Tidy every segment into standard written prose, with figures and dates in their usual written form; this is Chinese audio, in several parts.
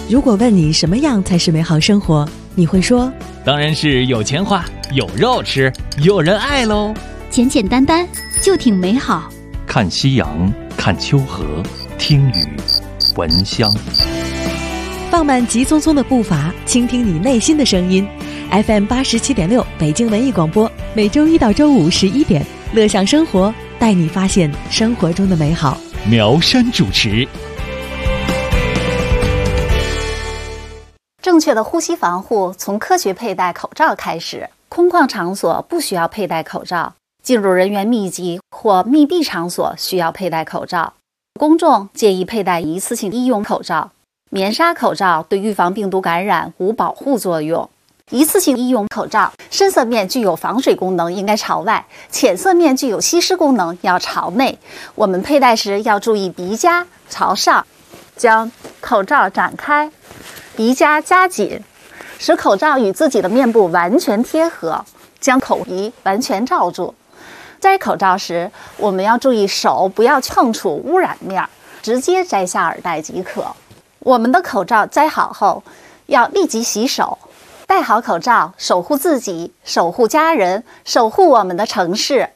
如果问你什么样才是美好生活，你会说当然是有钱花，有肉吃，有人爱喽。 简简单单就挺美好。 看夕阳，看秋河，听雨，闻香。 放慢急匆匆的步伐，倾听你内心的声音。FM 87.6北京文艺广播，每周一到周五11点，乐享生活，带你发现生活中的美好。 苗山主持。 正确的呼吸防护从科学佩戴口罩开始。空旷场所不需要佩戴口罩，进入人员密集或密闭场所需要佩戴口罩。公众建议佩戴一次性医用口罩。棉纱口罩对预防病毒感染无保护作用。一次性医用口罩深色面具有防水功能，应该朝外；浅色面具有吸湿功能，要朝内。我们佩戴时要注意鼻夹朝上，将口罩展开，鼻夹夹紧，使口罩与自己的面部完全贴合，将口鼻完全罩住。摘口罩时，我们要注意手不要碰触污染面，直接摘下耳带即可。我们的口罩摘好后，要立即洗手。戴好口罩，守护自己，守护家人，守护我们的城市。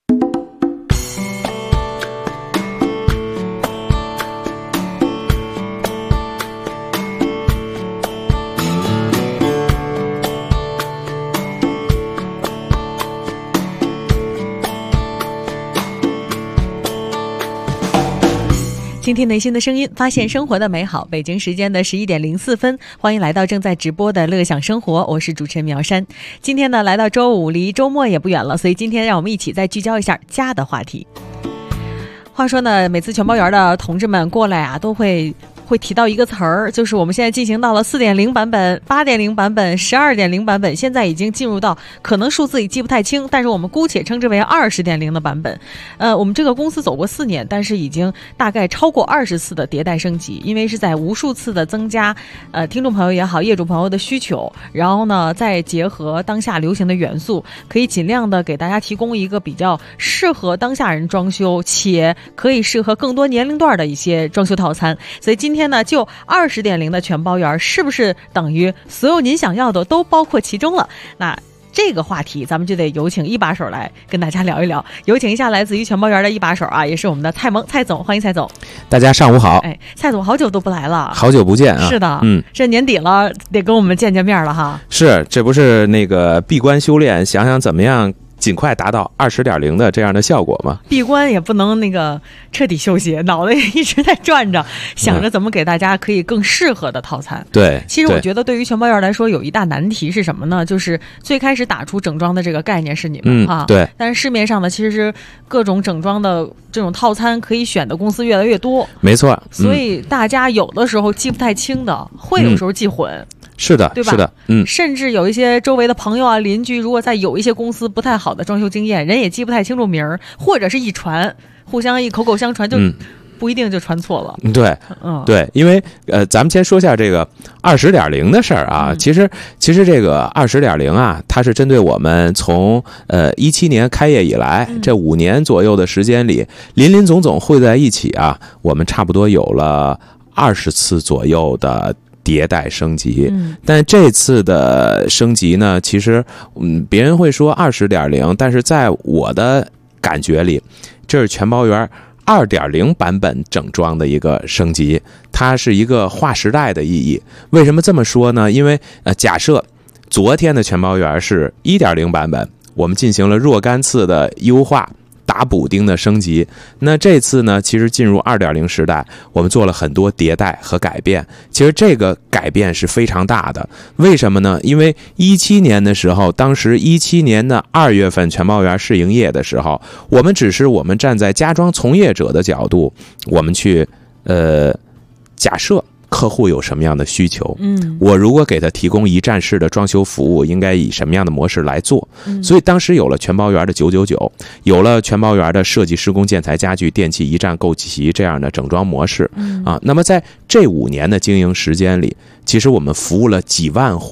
倾听内心的声音，发现生活的美好。北京时间的11点04分，欢迎来到正在直播的乐享生活，我是主持人苗山。今天呢，来到周五，离周末也不远了，所以今天让我们一起再聚焦一下家的话题。话说呢，每次全包园的同志们过来啊，都会提到一个词儿，就是我们现在进行到了 4.0 版本、8.0 版本、12.0 版本，现在已经进入到可能数字也记不太清，但是我们姑且称之为 20.0 的版本。我们这个公司走过4年，但是已经大概超过20次的迭代升级，因为是在无数次的增加听众朋友也好，业主朋友的需求，然后呢再结合当下流行的元素，可以尽量的给大家提供一个比较适合当下人装修，且可以适合更多年龄段的一些装修套餐。所以今天呢，就 20.0 的全包园是不是等于所有您想要的都包括其中了？那这个话题咱们就得有请一把手来跟大家聊一聊。有请一下来自于全包园的一把手啊，也是我们的蔡萌蔡总，欢迎蔡总。 大家上午好。 哎，蔡总好久都不来了， 好久不见啊。 是的，这年底了，得跟我们见面了哈。 是，这不是那个闭关修炼，想想怎么样尽快达到 20.0 的这样的效果吗？ 闭关也不能那个彻底休息，脑袋也一直在转着，想着怎么给大家可以更适合的套餐。 对， 其实我觉得对于全包园来说，有一大难题是什么呢？就是最开始打出整装的这个概念是你们哈， 对。 但是市面上呢，其实各种整装的这种套餐可以选的公司越来越多， 没错。 所以大家有的时候记不太清的，会有时候记混。 是的， 对吧？ 是的， 甚至有一些周围的朋友啊、邻居，如果在有一些公司不太好的装修经验，人也记不太清楚名儿，或者是一传，互相口口相传，就不一定就传错了。 对，对，因为咱们先说一下这个 20.0 的事儿啊。其实这个 20.0 啊，它是针对我们从17年开业以来这5年左右的时间里，林林总总汇在一起啊，我们差不多有了20次左右的迭代升级。但这次的升级呢，其实别人会说 20.0， 但是在我的感觉里，这是全包园 2.0 版本整装的一个升级，它是一个划时代的意义。为什么这么说呢？因为假设昨天的全包园是 1.0 版本，我们进行了若干次的优化，打补丁的升级。那这次呢，其实进入 2.0 时代，我们做了很多迭代和改变。其实这个改变是非常大的。为什么呢？因为17年的时候，当时17年的2月份全包园试营业的时候，我们只是我们站在家装从业者的角度，我们去假设客户有什么样的需求，我如果给他提供一站式的装修服务，应该以什么样的模式来做。所以当时有了全包园的999，有了全包园的设计施工建材家具电器一站购齐这样的整装模式啊。那么在这5年的经营时间里，其实我们服务了几万户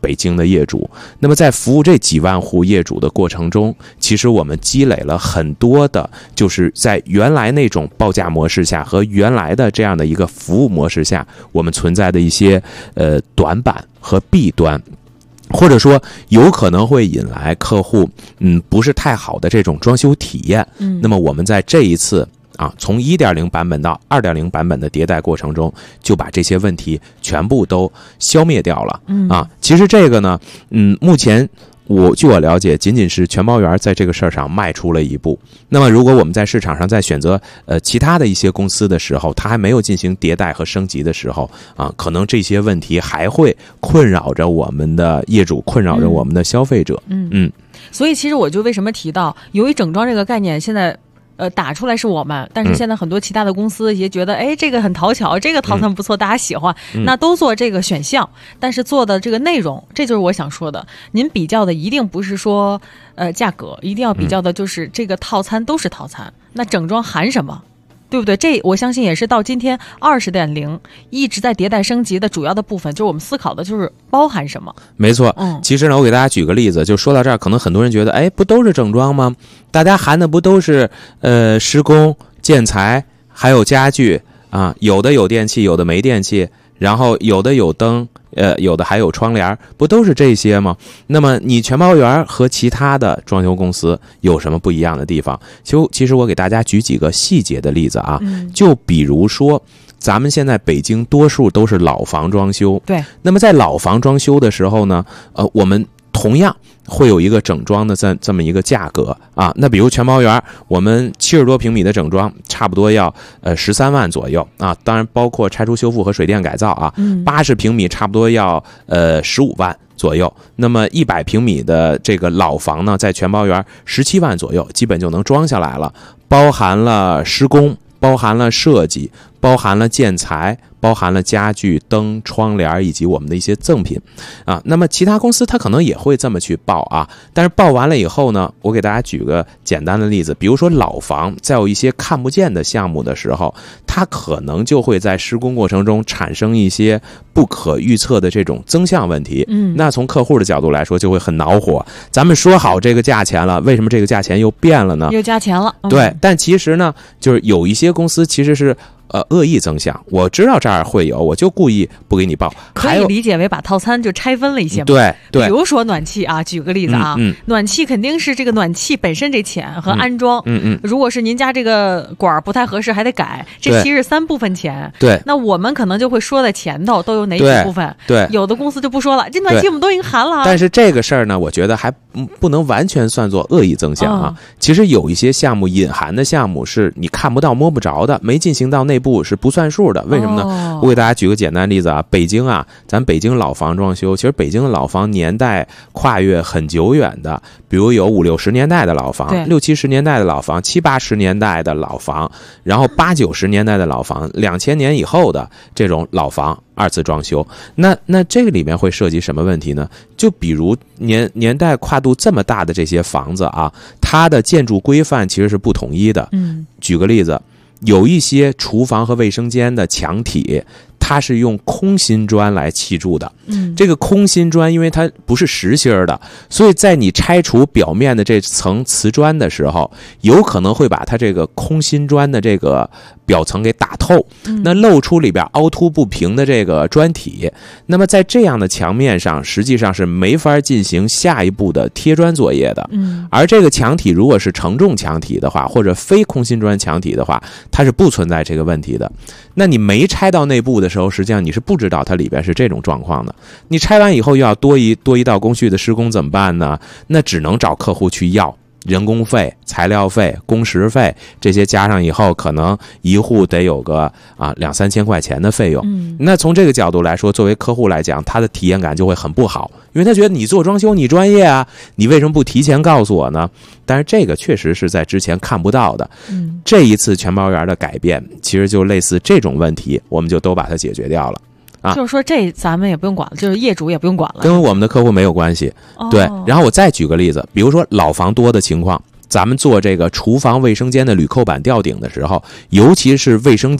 北京的业主。那么在服务这几万户业主的过程中，其实我们积累了很多的，就是在原来那种报价模式下和原来的这样的一个服务模式下，我们存在的一些短板和弊端。或者说有可能会引来客户不是太好的这种装修体验。那么我们在这一次从 1.0 版本到 2.0 版本的迭代过程中，就把这些问题全部都消灭掉了。其实这个呢目前据我了解，仅仅是全包园在这个事儿上迈出了一步。那么如果我们在市场上在选择其他的一些公司的时候，它还没有进行迭代和升级的时候可能这些问题还会困扰着我们的业主，困扰着我们的消费者。 所以其实我就为什么提到由于整装这个概念现在打出来是我们，但是现在很多其他的公司也觉得这个很讨巧，这个套餐不错，大家喜欢，那都做这个选项，但是做的这个内容，这就是我想说的。您比较的一定不是说价格，一定要比较的就是这个套餐都是套餐，那整装含什么？对不对？这我相信也是到今天20.0一直在迭代升级的主要的部分，就是我们思考的就是包含什么。 没错。其实呢，我给大家举个例子，就说到这儿，可能很多人觉得不都是整装吗？大家含的不都是施工、建材还有家具有的有电器，有的没电器，然后有的有灯，有的还有窗帘，不都是这些吗？那么你全包园和其他的装修公司有什么不一样的地方？其实我给大家举几个细节的例子就比如说咱们现在北京多数都是老房装修， 对。 那么在老房装修的时候呢，我们同样会有一个整装的这么一个价格那比如全包园，我们70多平米的整装差不多要13万左右当然包括拆除修复和水电改造80平米差不多要15万左右。那么100平米的这个老房呢，在全包园17万左右，基本就能装下来了，包含了施工，包含了设计，包含了建材，包含了家具、灯、窗帘以及我们的一些赠品那么其他公司它可能也会这么去报但是报完了以后呢，我给大家举个简单的例子，比如说老房在有一些看不见的项目的时候，它可能就会在施工过程中产生一些不可预测的这种增项问题。那从客户的角度来说就会很恼火，咱们说好这个价钱了，为什么这个价钱又变了呢？ 又加钱了。 对，但其实呢，就是有一些公司其实是恶意增项，我知道这儿会有，我就故意不给你报。 可以理解为把套餐就拆分了一些嘛。 对， 比如说暖气举个例子暖气肯定是这个暖气本身这钱和安装如果是您家这个管不太合适还得改，这其实3部分钱。 对， 那我们可能就会说在前头都有哪几部分。 对， 有的公司就不说了，这暖气我们都已经含了但是这个事儿呢，我觉得还不能完全算作恶意增项其实有一些项目隐含的项目是你看不到摸不着的，没进行到内部是不算数的。为什么呢？我给大家举个简单例子北京咱北京老房装修，其实北京的老房年代跨越很久远的，比如有50、60年代的老房，60、70年代的老房，70、80年代的老房，然后80、90年代的老房，2000年以后的这种老房2次装修。那这个里面会涉及什么问题呢？就比如年代跨度这么大的这些房子它的建筑规范其实是不统一的。举个例子，有一些厨房和卫生间的墙体它是用空心砖来砌筑的这个空心砖因为它不是实心的，所以在你拆除表面的这层瓷砖的时候，有可能会把它这个空心砖的这个表层给打透那露出里边凹凸不平的这个砖体。那么在这样的墙面上实际上是没法进行下一步的贴砖作业的而这个墙体如果是承重墙体的话，或者非空心砖墙体的话，它是不存在这个问题的。那你没拆到内部的时候，实际上你是不知道它里边是这种状况的。你拆完以后又要多一道工序的施工怎么办呢？那只能找客户去要人工费、材料费、工时费，这些加上以后，可能一户得有个2、3千块钱的费用。那从这个角度来说，作为客户来讲，他的体验感就会很不好，因为他觉得你做装修你专业你为什么不提前告诉我呢？但是这个确实是在之前看不到的。这一次全包园的改变，其实就类似这种问题，我们就都把它解决掉了。 就是说这咱们也不用管了，就是业主也不用管了， 跟我们的客户没有关系。对，然后我再举个例子，比如说老房多的情况，咱们做这个厨房卫生间的铝扣板吊顶的时候，尤其是卫生间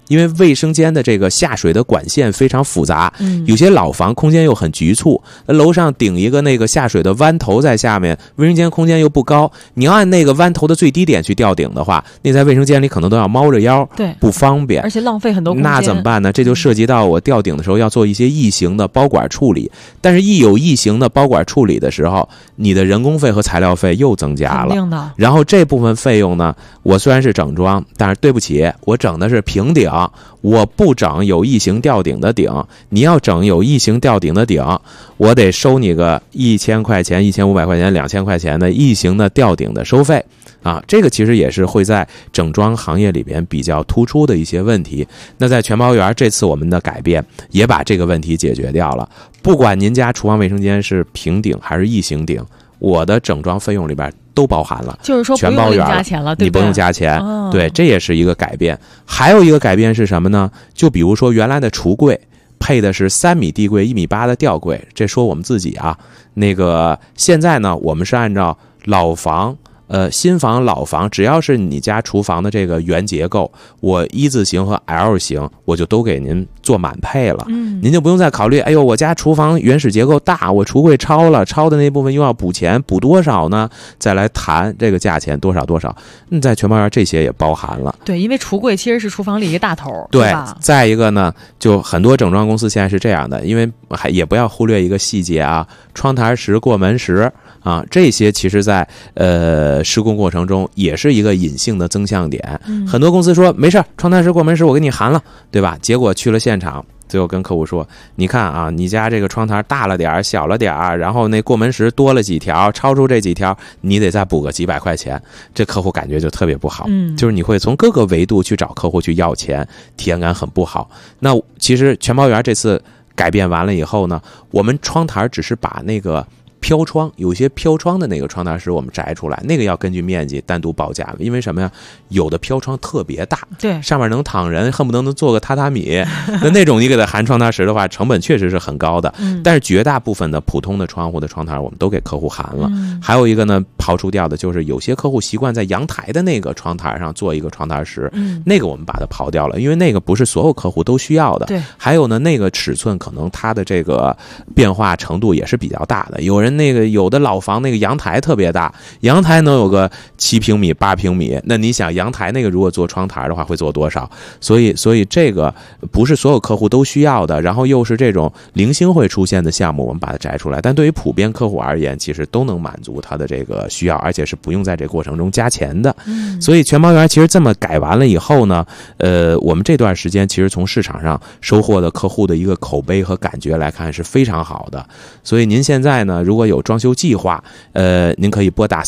因为卫生间的这个下水的管线非常复杂，有些老房空间又很局促，楼上顶一个那个下水的弯头在下面，卫生间空间又不高，你要按那个弯头的最低点去吊顶的话，那在卫生间里可能都要猫着腰， 对， 不方便， 而且浪费很多空间。 那怎么办呢？这就涉及到我吊顶的时候要做一些异形的包管处理，但是一有异形的包管处理的时候，你的人工费和材料费又增加了。然后这部分费用呢，我虽然是整装，但是对不起，我整的是平顶，我不整有异形吊顶的顶。你要整有异形吊顶的顶，我得收你个1000块钱、1500块钱、2000块钱的异形的吊顶的收费啊。这个其实也是会在整装行业里边比较突出的一些问题。那在全包园这次我们的改变也把这个问题解决掉了。不管您家厨房卫生间是平顶还是异形顶，我的整装费用里边都包含了， 就是说全包圆加钱了，对不对？ 你不用加钱，对，这也是一个改变。还有一个改变是什么呢？就比如说原来的橱柜配的是3米地柜、1.8米的吊柜，这说我们自己啊，那个现在呢，我们是按照老房。新房老房，只要是你家厨房的这个原结构，我1字形和 L 型，我就都给您做满配了。您就不用再考虑，哎呦，我家厨房原始结构大，我橱柜超了，超的那部分又要补钱，补多少呢？再来谈这个价钱多少多少。在全包园这些也包含了。 对，因为橱柜其实是厨房里一个大头， 对吧？ 再一个呢，就很多整装公司现在是这样的，因为也不要忽略一个细节啊，窗台石、过门石。这些其实在施工过程中也是一个隐性的增项点。很多公司说没事，窗台石过门石我给你含了，对吧？结果去了现场，最后跟客户说，你看啊，你家这个窗台大了点小了点，然后那过门石多了几条，超出这几条你得再补个几百块钱，这客户感觉就特别不好。就是你会从各个维度去找客户去要钱，体验感很不好。那其实全包园这次改变完了以后呢，我们窗台只是把那个飘窗，有些飘窗的那个窗台石我们摘出来，那个要根据面积单独报价，因为什么呀？有的飘窗特别大， 对， 上面能躺人，恨不得能做个榻榻米。那种你给它含窗台石的话，成本确实是很高的。但是绝大部分的普通的窗户的窗台，我们都给客户含了。还有一个呢，刨除掉的就是有些客户习惯在阳台的那个窗台上做一个窗台石，那个我们把它刨掉了，因为那个不是所有客户都需要的。 对， 还有呢，那个尺寸可能它的这个变化程度也是比较大的。有的老房那个阳台特别大，阳台能有个7平米、8平米，那你想阳台那个如果做窗台的话会做多少？所以这个不是所有客户都需要的，然后又是这种零星会出现的项目，我们把它摘出来。但对于普遍客户而言，其实都能满足他的这个需要，而且是不用在这个过程中加钱的。所以全包园其实这么改完了以后呢，我们这段时间其实从市场上收获的客户的一个口碑和感觉来看是非常好的。所以您现在呢，如果有装修计划，您可以拨打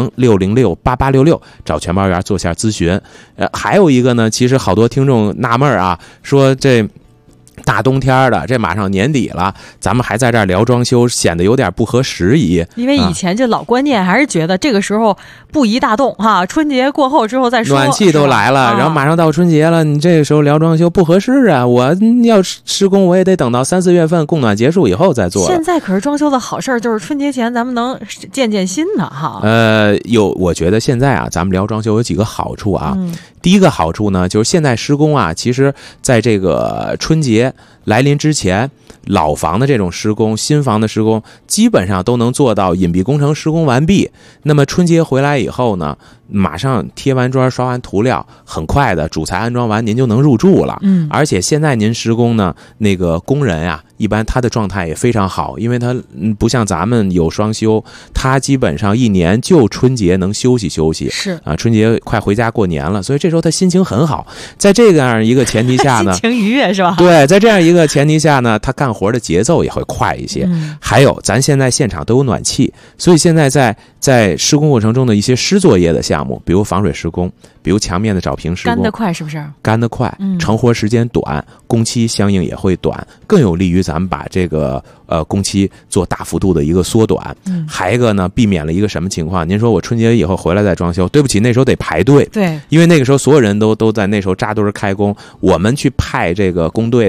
400-606-8866找全包园做下咨询。还有一个呢，其实好多听众纳闷啊，说这大冬天的，这马上年底了，咱们还在这儿聊装修，显得有点不合时宜。 因为以前这老观念还是觉得这个时候不宜大动哈，春节过后之后再说。 暖气都来了，然后马上到春节了，你这个时候聊装修不合适啊！我要施工，我也得等到3-4月份供暖结束以后再做。 现在可是装修的好事儿，就是春节前咱们能见新的哈。 我觉得现在啊，咱们聊装修有几个好处啊。第一个好处呢，就是现在施工啊，其实在这个春节来临之前，老房的这种施工、新房的施工，基本上都能做到隐蔽工程施工完毕。那么春节回来以后呢，马上贴完砖、刷完涂料，很快的主材安装完，您就能入住了。而且现在您施工呢，那个工人啊，一般他的状态也非常好，因为他不像咱们有双休，他基本上一年就春节能休息休息。 是啊，春节快回家过年了，所以这时候他心情很好。在这样一个前提下呢， 心情愉悦是吧？ 对，在这样一个前提下呢，他干活的节奏也会快一些。还有，咱现在现场都有暖气，所以现在在施工过程中的一些施作业的项目，比如防水施工，比如墙面的找平施工， 干得快是不是？干得快，成活时间短，工期相应也会短，更有利于咱们把这个工期做大幅度的一个缩短。还一个呢，避免了一个什么情况？您说我春节以后回来再装修，对不起，那时候得排队。 对， 因为那个时候所有人都在那时候扎堆开工，我们去派这个工队的时候，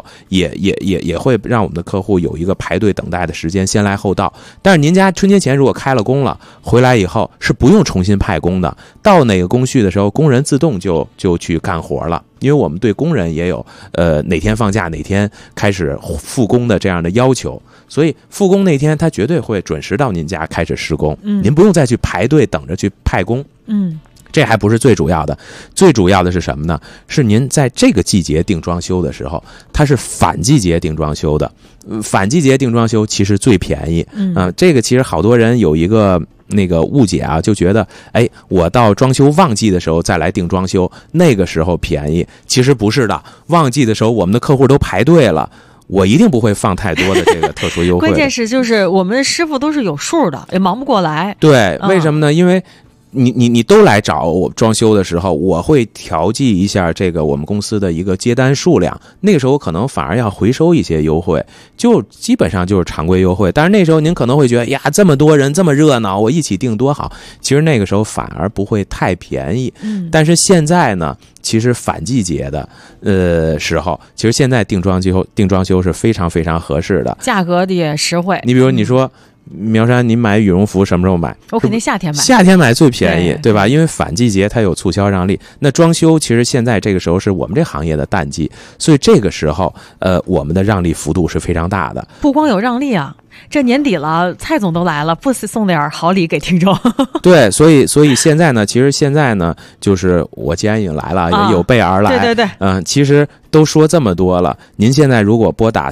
候，也会让我们的客户有一个排队等待的时间，先来后到。但是您家春节前如果开了工了，回来以后是不用重新派工的，到哪个工序的时候，工人自动就去干活了。因为我们对工人也有哪天放假哪天开始复工的这样的要求，所以复工那天他绝对会准时到您家开始施工，您不用再去排队等着去派工。这还不是最主要的，最主要的是什么呢？是您在这个季节定装修的时候，它是反季节定装修的。反季节定装修其实最便宜。这个其实好多人有一个那个误解啊，就觉得我到装修旺季的时候再来定装修，那个时候便宜。其实不是的，旺季的时候我们的客户都排队了，我一定不会放太多的这个特殊优惠。 关键是就是我们的师傅都是有数的，也忙不过来。 对，为什么呢？因为你都来找我装修的时候，我会调剂一下这个我们公司的一个接单数量，那个时候可能反而要回收一些优惠，就基本上就是常规优惠。但是那时候您可能会觉得呀，这么多人这么热闹，我一起订多好，其实那个时候反而不会太便宜。但是现在呢，其实反季节的时候，其实现在定装修是非常非常合适的， 价格也实惠。 你比如你说苗山，您买羽绒服什么时候买？ 我肯定夏天买， 夏天买最便宜，对吧？因为反季节它有促销让利。那装修其实现在这个时候是我们这行业的淡季，所以这个时候我们的让利幅度是非常大的。 不光有让利啊，这年底了，蔡总都来了，不送点好礼给听众。 对，所以现在呢，其实现在呢，就是我既然已经来了，也有备而来。 对， 其实都说这么多了，您现在如果拨打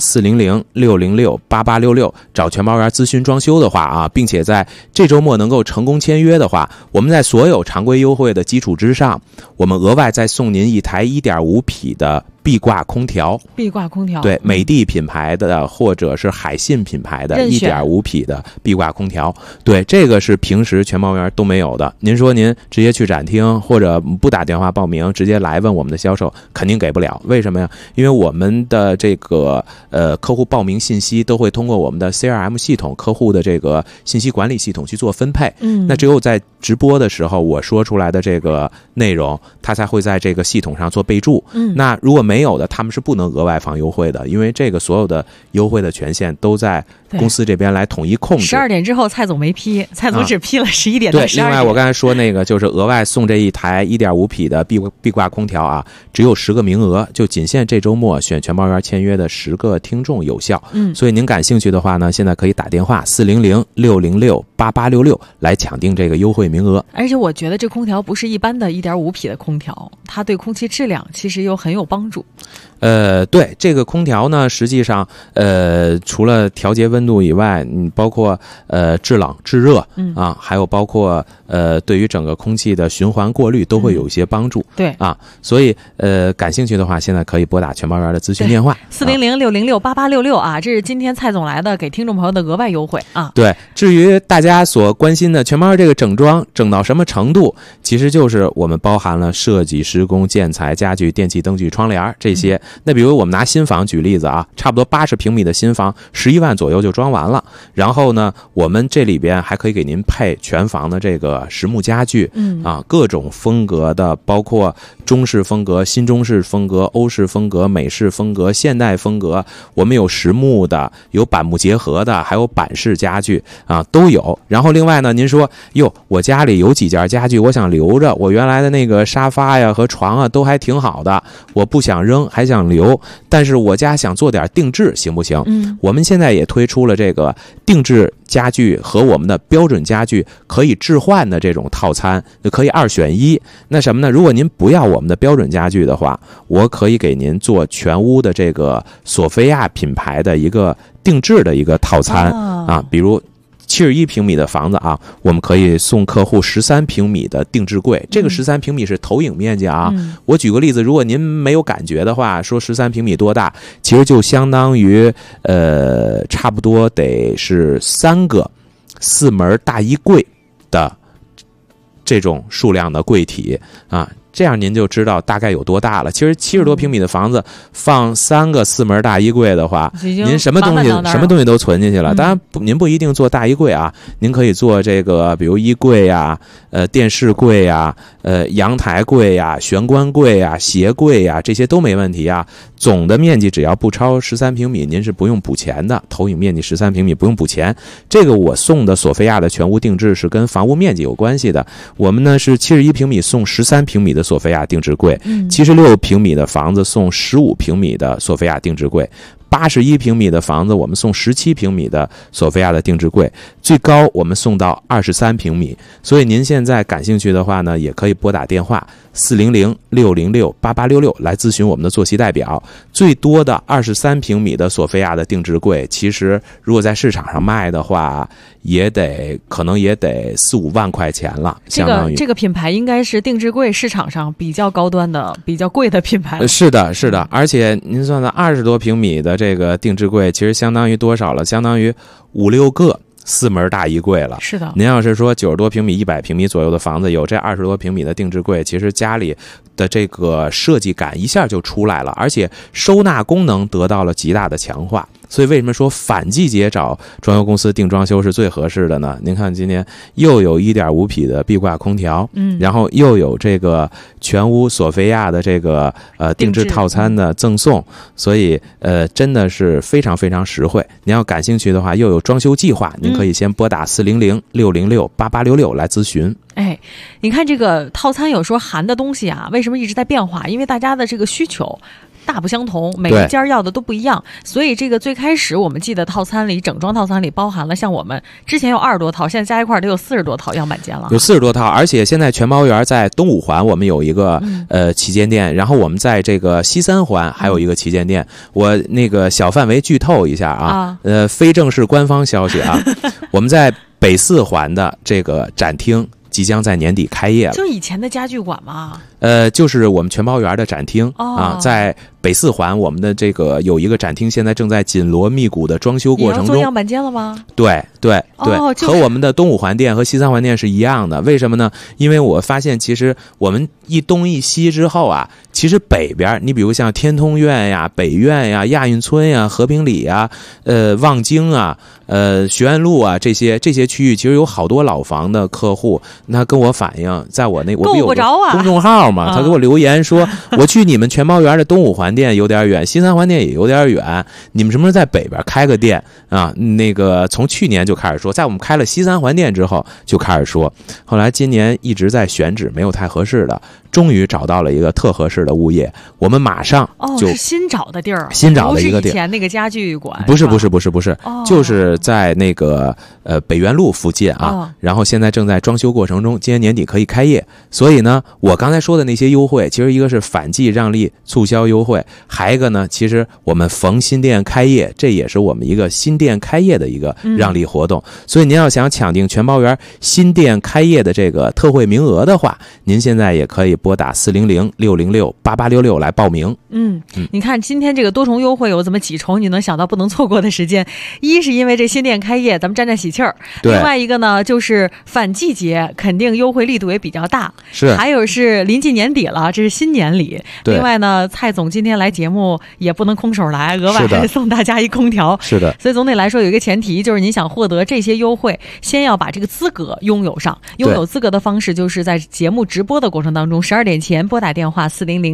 400-606-8866找全包园咨询装修的话啊，并且在这周末能够成功签约的话，我们在所有常规优惠的基础之上，我们额外再送您一台1.5匹的壁挂空调。壁挂空调，对，美的品牌的或者是海信品牌的1.5匹的壁挂空调。对，这个是平时全包园都没有的。您说您直接去展厅或者不打电话报名，直接来问我们的销售，肯定给不了。为什么呀？因为我们的这个客户报名信息都会通过我们的 CRM 系统，客户的这个信息管理系统去做分配。那只有在直播的时候我说出来的这个内容，它才会在这个系统上做备注。那如果没有的，他们是不能额外放优惠的，因为这个所有的优惠的权限都在公司这边来统一控制。12 点之后蔡总没批，蔡总只批了11点到12点。 对，另外我刚才说那个就是额外送这一台1.5匹的壁挂空调啊，只有10个名额，就仅限这周末选全包园签约的10个听众有效。所以您感兴趣的话呢，现在可以打电话400-606-8866来抢定这个优惠名额。 而且我觉得这空调不是一般的1.5匹的空调，它对空气质量其实又很有帮助。 对，这个空调呢，实际上除了调节温度以外，包括制冷制热啊，还有包括对于整个空气的循环过滤都会有一些帮助。 对啊，所以感兴趣的话，现在可以拨打全包园的咨询电话 400-606-8866啊，这是今天蔡总来的给听众朋友的额外优惠啊。 对，至于大家所关心的全包园这个整装整到什么程度，其实就是我们包含了设计、施工、建材、家具、电器、灯具、窗帘这些。那比如我们拿新房举例子啊，差不多80平米的新房11万左右就装完了。然后呢，我们这里边还可以给您配全房的这个实木家具，各种风格的，包括中式风格、新中式风格、欧式风格、美式风格、现代风格，我们有实木的，有板木结合的，还有板式家具啊，都有。然后另外呢，您说哟，我家里有几件家具我想留着，我原来的那个沙发呀和床啊都还挺好的，我不想扔，还想留，但是我家想做点定制，行不行？我们现在也推出了这个定制家具和我们的标准家具可以置换的这种套餐，可以2选1。那什么呢？如果您不要我们的标准家具的话，我可以给您做全屋的这个索菲亚品牌的一个定制的一个套餐啊，比如71平米的房子啊，我们可以送客户13平米的定制柜。这个13平米是投影面积啊。我举个例子，如果您没有感觉的话，说13平米多大，其实就相当于差不多得是3个4门大衣柜的这种数量的柜体啊。 这样您就知道大概有多大了。其实70多平米的房子放3个4门大衣柜的话，您什么东西都存进去了。当然您不一定做大衣柜啊，您可以做这个比如衣柜呀、电视柜呀、阳台柜呀、玄关柜呀、鞋柜呀，这些都没问题啊。总的面积只要不超13平米，您是不用补钱的。投影面积13平米不用补钱。这个我送的索菲亚的全屋定制是跟房屋面积有关系的。我们呢是71平米送13平米的索菲亚定制柜，76平米的房子送15平米的索菲亚定制柜。81平米的房子，我们送17平米的索菲亚的定制柜，最高我们送到23平米。所以您现在感兴趣的话呢，也可以拨打电话400-606-8866来咨询我们的坐席代表。最多的23平米的索菲亚的定制柜，其实如果在市场上卖的话，可能也得4-5万块钱了，相当于这个品牌应该是定制柜市场上比较高端的、比较贵的品牌。 是的，而且您算算20多平米的这个定制柜，其实相当于多少了？相当于5-6个4门大衣柜了。 是的， 您要是说90多平米、100平米左右的房子，有这20多平米的定制柜，其实家里的这个设计感一下就出来了，而且收纳功能得到了极大的强化。所以为什么说反季节找装修公司定装修是最合适的呢？您看今年又有1.5匹的壁挂空调，然后又有这个全屋索菲亚的这个定制套餐的赠送，所以真的是非常非常实惠。您要感兴趣的话，又有装修计划，您可以先拨打400-606-8866来咨询。 你看这个套餐有时候含的东西啊，为什么一直在变化？因为大家的这个需求大不相同，每一家要的都不一样，所以这个最开始我们记得套餐里，整装套餐里包含了像我们之前有20多套，现在加一块得有40多套样板间了， 有40多套。而且现在全包园在东五环我们有一个旗舰店，然后我们在这个西3环还有一个旗舰店。我那个小范围剧透一下啊，非正式官方消息啊，我们在北4环的这个展厅即将在年底开业了， 就是以前的家具馆嘛。 就是我们全包园的展厅在北4环，我们的这个有一个展厅，现在正在紧锣密鼓的装修过程中。 你要做样板间了吗？ 对，和我们的东五环店和西3环店是一样的。为什么呢？因为我发现其实我们一东一西之后啊，其实北边你比如像天通苑呀、北苑呀、亚运村呀、和平里呀、望京啊、学院路啊这些区域，其实有好多老房的客户，那跟我反映，在我不有个公众号嘛，他给我留言说，我去你们全包园的东五环店有点远，西3环店也有点远，你们什么时候在北边开个店啊？那个从去年就开始说，在我们开了西3环店之后就开始说，后来今年一直在选址，没有太合适的，终于找到了一个特合适的物业，我们马上就是新找的地儿， 新找的一个地儿， 不是以前那个家具馆， 不是，就是在那个北园路附近啊，然后现在正在装修过程中，今年年底可以开业。所以呢，我刚才说的那些优惠，其实一个是反季让利促销优惠，还一个呢，其实我们逢新店开业，这也是我们一个新店开业的一个让利活动。所以您要想抢定全包园新店开业的这个特惠名额的话，您现在也可以拨打400-606-8866来报名。 你看今天这个多重优惠有这么几重，你能想到不能错过的时间。一是因为这新店开业，咱们沾喜气儿；另外一个呢，就是反季节，肯定优惠力度也比较大。 是， 还有是临近年底了，这是新年礼。另外呢，蔡总今天来节目也不能空手来，额外还送大家一空调。 是的， 所以总体来说有一个前提，就是您想获得这些优惠，先要把这个资格拥有上。拥有资格的方式就是在节目直播的过程当中，12点前拨打电话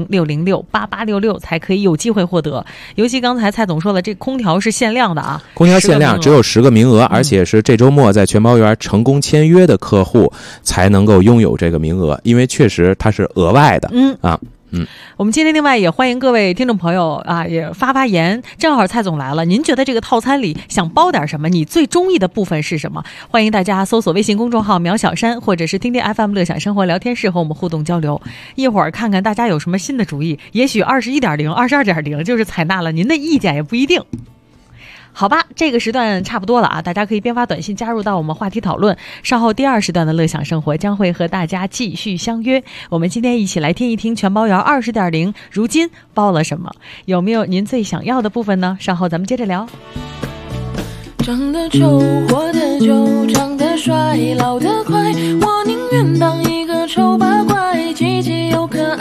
400-606-8866才可以有机会获得。尤其刚才蔡总说了，这空调是限量的啊， 空调限量只有10个名额，而且是这周末在全包园成功签约的客户才能够拥有这个名额，因为确实它是额外的。 我们今天另外也欢迎各位听众朋友啊，也发言。正好蔡总来了，您觉得这个套餐里想包点什么？你最中意的部分是什么？欢迎大家搜索微信公众号苗小山，或者是听听 FM 乐享生活聊天室和我们互动交流。一会儿看看大家有什么新的主意，也许21.0、22.0就是采纳了您的意见，也不一定。好吧，这个时段差不多了啊，大家可以边发短信加入到我们话题讨论。稍后第2时段的乐享生活将会和大家继续相约。我们今天一起来听一听全包园20.0如今包了什么，有没有您最想要的部分呢？稍后咱们接着聊。 长得丑，活得久，长得帅，老得快，我宁愿当一个丑八怪，积极又可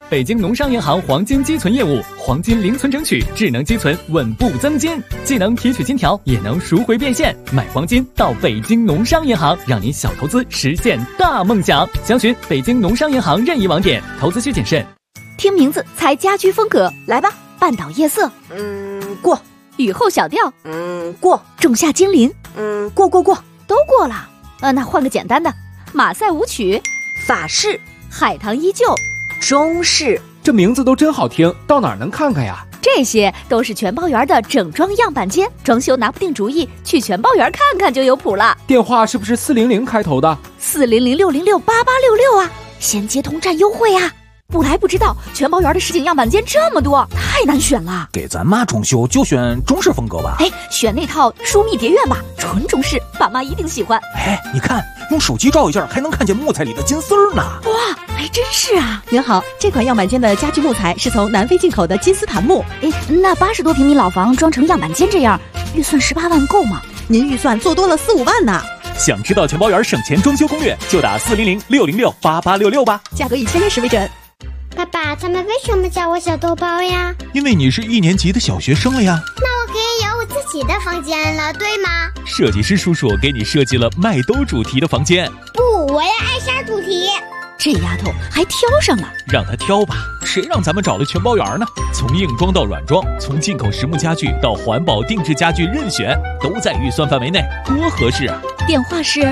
北京农商银行黄金积存业务，黄金零存整取，智能积存，稳步增金，既能提取金条，也能赎回变现。买黄金到北京农商银行，让您小投资实现大梦想。详询北京农商银行任意网点，投资需谨慎。 听名字猜家居风格，来吧。半岛夜色， 过。 雨后小调， 过。 仲夏精灵， 过， 都过了。那换个简单的，马赛舞曲， 法式， 海棠依旧， 中式。 这名字都真好听，到哪儿能看看呀？ 这些都是全包园的整装样板间，装修拿不定主意，去全包园看看就有谱了。 电话是不是400开头的 ？400-606-8866啊，先接通占优惠啊！不来不知道，全包园的实景样板间这么多，太难选了。 给咱妈装修就选中式风格吧。 选那套疏密蝶院吧，纯中式，爸妈一定喜欢。 你看，用手机照一下，还能看见木材里的金丝儿呢。 哇，还真是啊！ 您好，这款样板间的家具木材是从南非进口的金丝檀木。 那80多平米老房装成样板间这样，预算18万够吗？ 您预算做多了4-5万呢。 想知道全包园省钱装修攻略，就打400-606-8866吧， 价格以签约时为准。 爸爸，他们为什么叫我小豆包呀？ 因为你是1年级的小学生了呀。 那我可以有我自己的房间了，对吗？ 设计师叔叔给你设计了麦兜主题的房间。 不，我要艾莎主题。 这丫头还挑上了， 让她挑吧，谁让咱们找了全包园呢？从硬装到软装，从进口实木家具到环保定制家具，任选都在预算范围内，多合适啊！ 电话是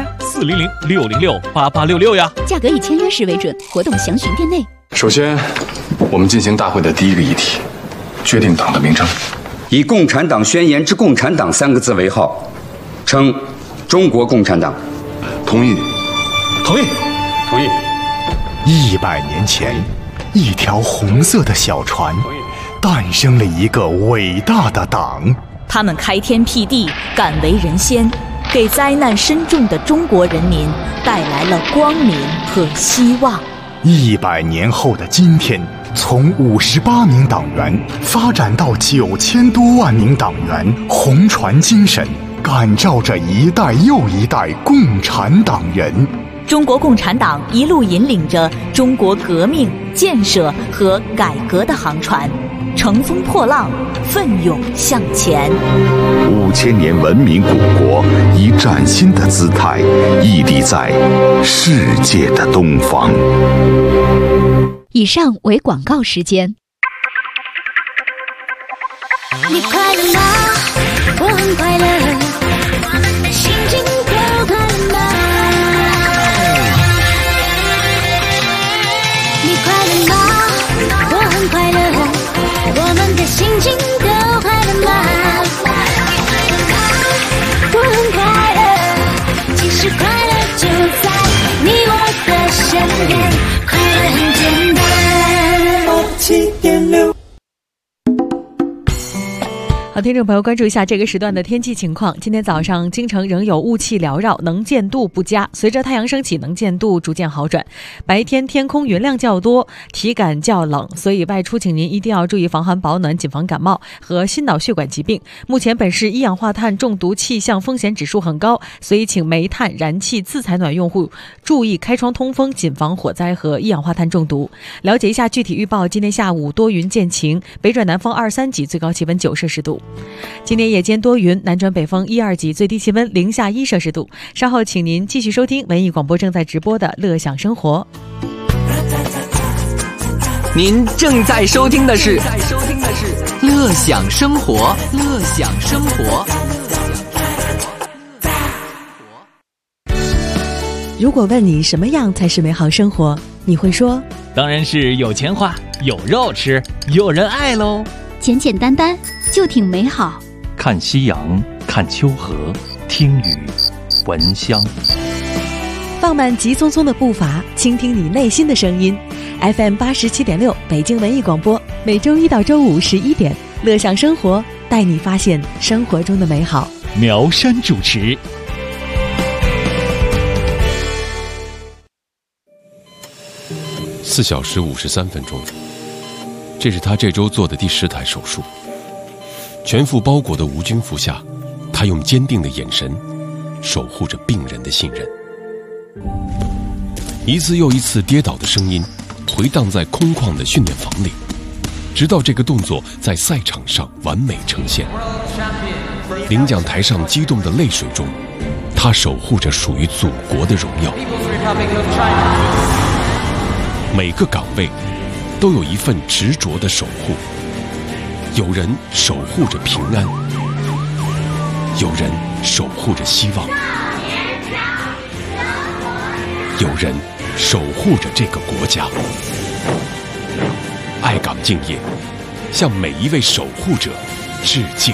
400-606-8866呀， 价格以签约时为准，活动详询店内。 首先，我们进行大会的第一个议题，决定党的名称， 以共产党宣言之共产党3个字为号，称中国共产党。 同意。 同意。同意。 100年前，一条红色的小船，诞生了一个伟大的党。 他们开天辟地，敢为人先，给灾难深重的中国人民带来了光明和希望。 100年后的今天，从58名党员发展到9000多万名党员，红船精神感召着一代又一代共产党人。 中国共产党一路引领着中国革命、建设和改革的航船，乘风破浪，奋勇向前。 5000年文明古国以崭新的姿态屹立在世界的东方。 以上为广告时间。 你快乐吗？我很快乐，我们的心情都快乐吗？ 你快乐吗？我很快乐，我们的心情都快乐吗？我很快乐，其实快乐就在你我的身边，快乐很简单。7.6。 好，听众朋友，关注一下这个时段的天气情况。今天早上，京城仍有雾气缭绕，能见度不佳。随着太阳升起，能见度逐渐好转。白天天空云量较多，体感较冷，所以外出请您一定要注意防寒保暖，谨防感冒和心脑血管疾病。目前本市一氧化碳中毒气象风险指数很高，所以请煤炭、燃气自采暖用户注意开窗通风，谨防火灾和一氧化碳中毒。了解一下具体预报：今天下午多云见晴，北转南风23级，最高气温9摄氏度。 今天夜间多云，南转北风1、2级，最低气温零下1摄氏度。稍后请您继续收听文艺广播正在直播的《乐享生活》。 您正在收听的是《乐享生活》，乐享生活。 如果问你什么样才是美好生活，你会说： 当然是有钱花，有肉吃，有人爱喽。 简简单单就挺美好。 看夕阳，看秋荷，听雨，闻香。 放慢急匆匆的步伐，倾听你内心的声音。FM 87.6，北京文艺广播，每周1到周511点，乐享生活，带你发现生活中的美好。 苗山主持。 4小时53分钟。 这是他这周做的第10台手术，全副包裹的无菌服下，他用坚定的眼神守护着病人的信任。一次又一次跌倒的声音， 回荡在空旷的训练房里，直到这个动作在赛场上完美呈现。领奖台上激动的泪水中，他守护着属于祖国的荣耀。每个岗位都有一份执着的守护，有人守护着平安，有人守护着希望，有人守护着这个国家。爱岗敬业，向每一位守护者致敬。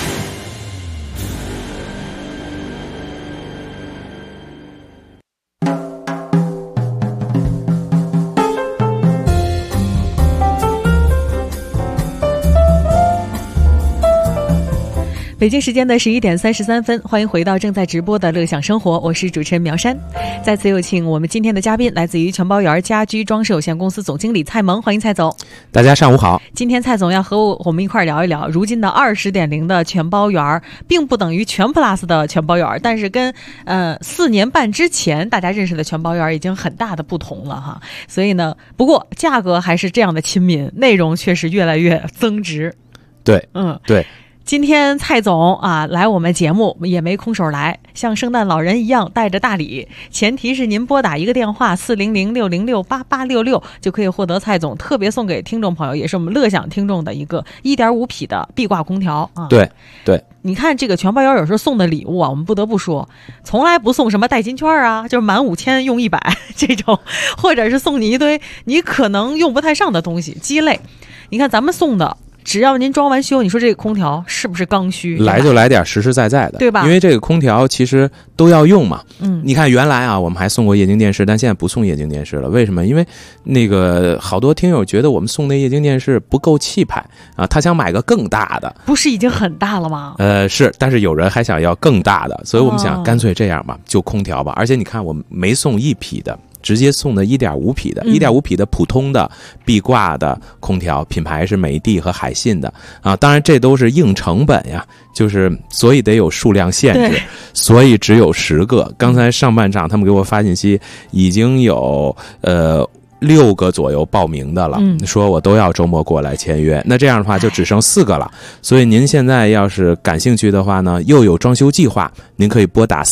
北京时间的11点33分，欢迎回到正在直播的乐享生活，我是主持人苗山。再次有请我们今天的嘉宾，来自于全包园家居装饰有限公司总经理蔡萌，欢迎蔡总。 大家上午好。今天蔡总要和我们一块聊一聊，如今的20.0的全包园并不等于全 plus 的全包园，但是跟4年半之前大家认识的全包园已经很大的不同了哈。所以呢，不过价格还是这样的亲民，内容却是越来越增值。 对，对。 今天蔡总啊来我们节目也没空手来，像圣诞老人一样带着大礼，前提是您拨打一个电话400-606-8866就可以获得蔡总特别送给听众朋友，也是我们乐享听众的一个1.5匹的壁挂空调啊。 对， 你看这个全包园有时候送的礼物啊，我们不得不说，从来不送什么代金券啊，就是满5000用100这种，或者是送你一堆你可能用不太上的东西鸡肋。你看咱们送的，只要您装完修，你说这个空调是不是刚需？ 来就来点实实在在的， 对吧？ 因为这个空调其实都要用嘛。你看原来啊，我们还送过液晶电视，但现在不送液晶电视了。为什么？因为那个好多听友觉得我们送那液晶电视不够气派啊，他想买个更大的。 不是已经很大了吗？ 是，但是有人还想要更大的，所以我们想干脆这样吧，就空调吧。而且你看，我们没送1匹的。直接送的1.5匹的，1.5匹的普通的壁挂的空调，品牌是美的和海信的啊。当然这都是硬成本呀，就是所以得有数量限制，所以只有10个。刚才上半场他们给我发信息，已经有6个左右报名的了，说我都要周末过来签约，那这样的话就只剩4个了。所以您现在要是感兴趣的话呢，又有装修计划，您可以拨打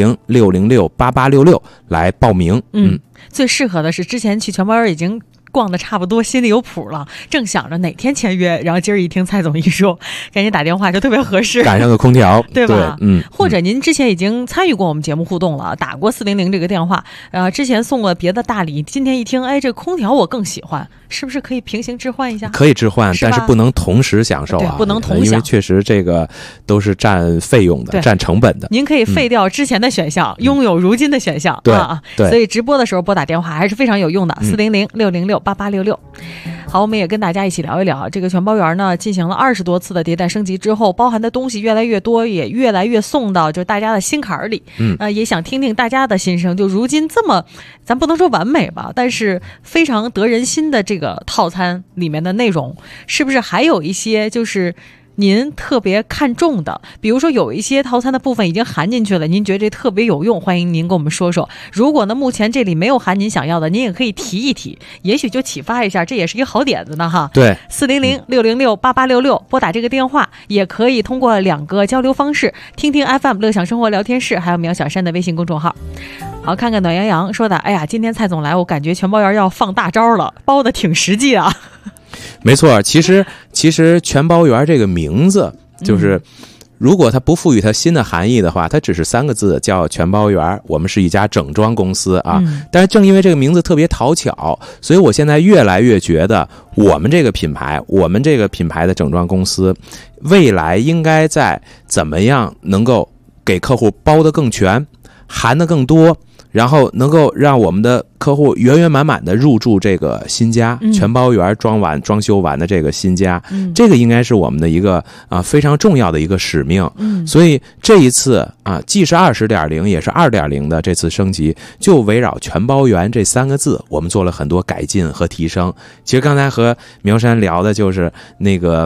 400-606-8866来报名。 最适合的是之前去全包园已经逛的差不多，心里有谱了，正想着哪天签约，然后今儿一听蔡总一说，赶紧打电话就特别合适， 赶上个空调， 对吧？或者您之前已经参与过我们节目互动了，打过400这个电话，之前送过别的大礼，今天一听，哎，这空调我更喜欢，是不是可以平行置换一下？ 可以置换，但是不能同时享受啊， 不能同享， 因为确实这个都是占费用的，占成本的。 您可以废掉之前的选项，拥有如今的选项， 对， 所以直播的时候拨打电话还是非常有用的，400-606-8866。好，我们也跟大家一起聊一聊这个全包园呢，进行了20多次的迭代升级之后，包含的东西越来越多，也越来越送到就大家的心坎里。也想听听大家的心声。就如今这么，咱不能说完美吧，但是非常得人心的这个套餐里面的内容，是不是还有一些就是您特别看重的？比如说有一些套餐的部分已经含进去了，您觉得这特别有用，欢迎您跟我们说说。如果呢目前这里没有含您想要的，您也可以提一提，也许就启发一下，这也是一个好点子呢哈。 对 ，400-606-8866拨打这个电话，也可以通过2个交流方式，听听 FM 乐享生活聊天室，还有苗小山的微信公众号。好，看看暖洋洋说的，哎呀，今天蔡总来，我感觉全包园要放大招了，包的挺实际啊。 没错，其实全包园这个名字就是，如果它不赋予它新的含义的话，它只是3个字，叫全包园。我们是一家整装公司啊，但是正因为这个名字特别讨巧，所以我现在越来越觉得我们这个品牌的整装公司，未来应该在怎么样能够给客户包得更全，含得更多，然后能够让我们的客户圆圆满满的入住这个新家，全包园装修完的这个新家，这个应该是我们的一个非常重要的一个使命。所以这一次既是20.0也是2.0的这次升级，就围绕全包园这3个字，我们做了很多改进和提升。其实刚才和苗山聊的就是那个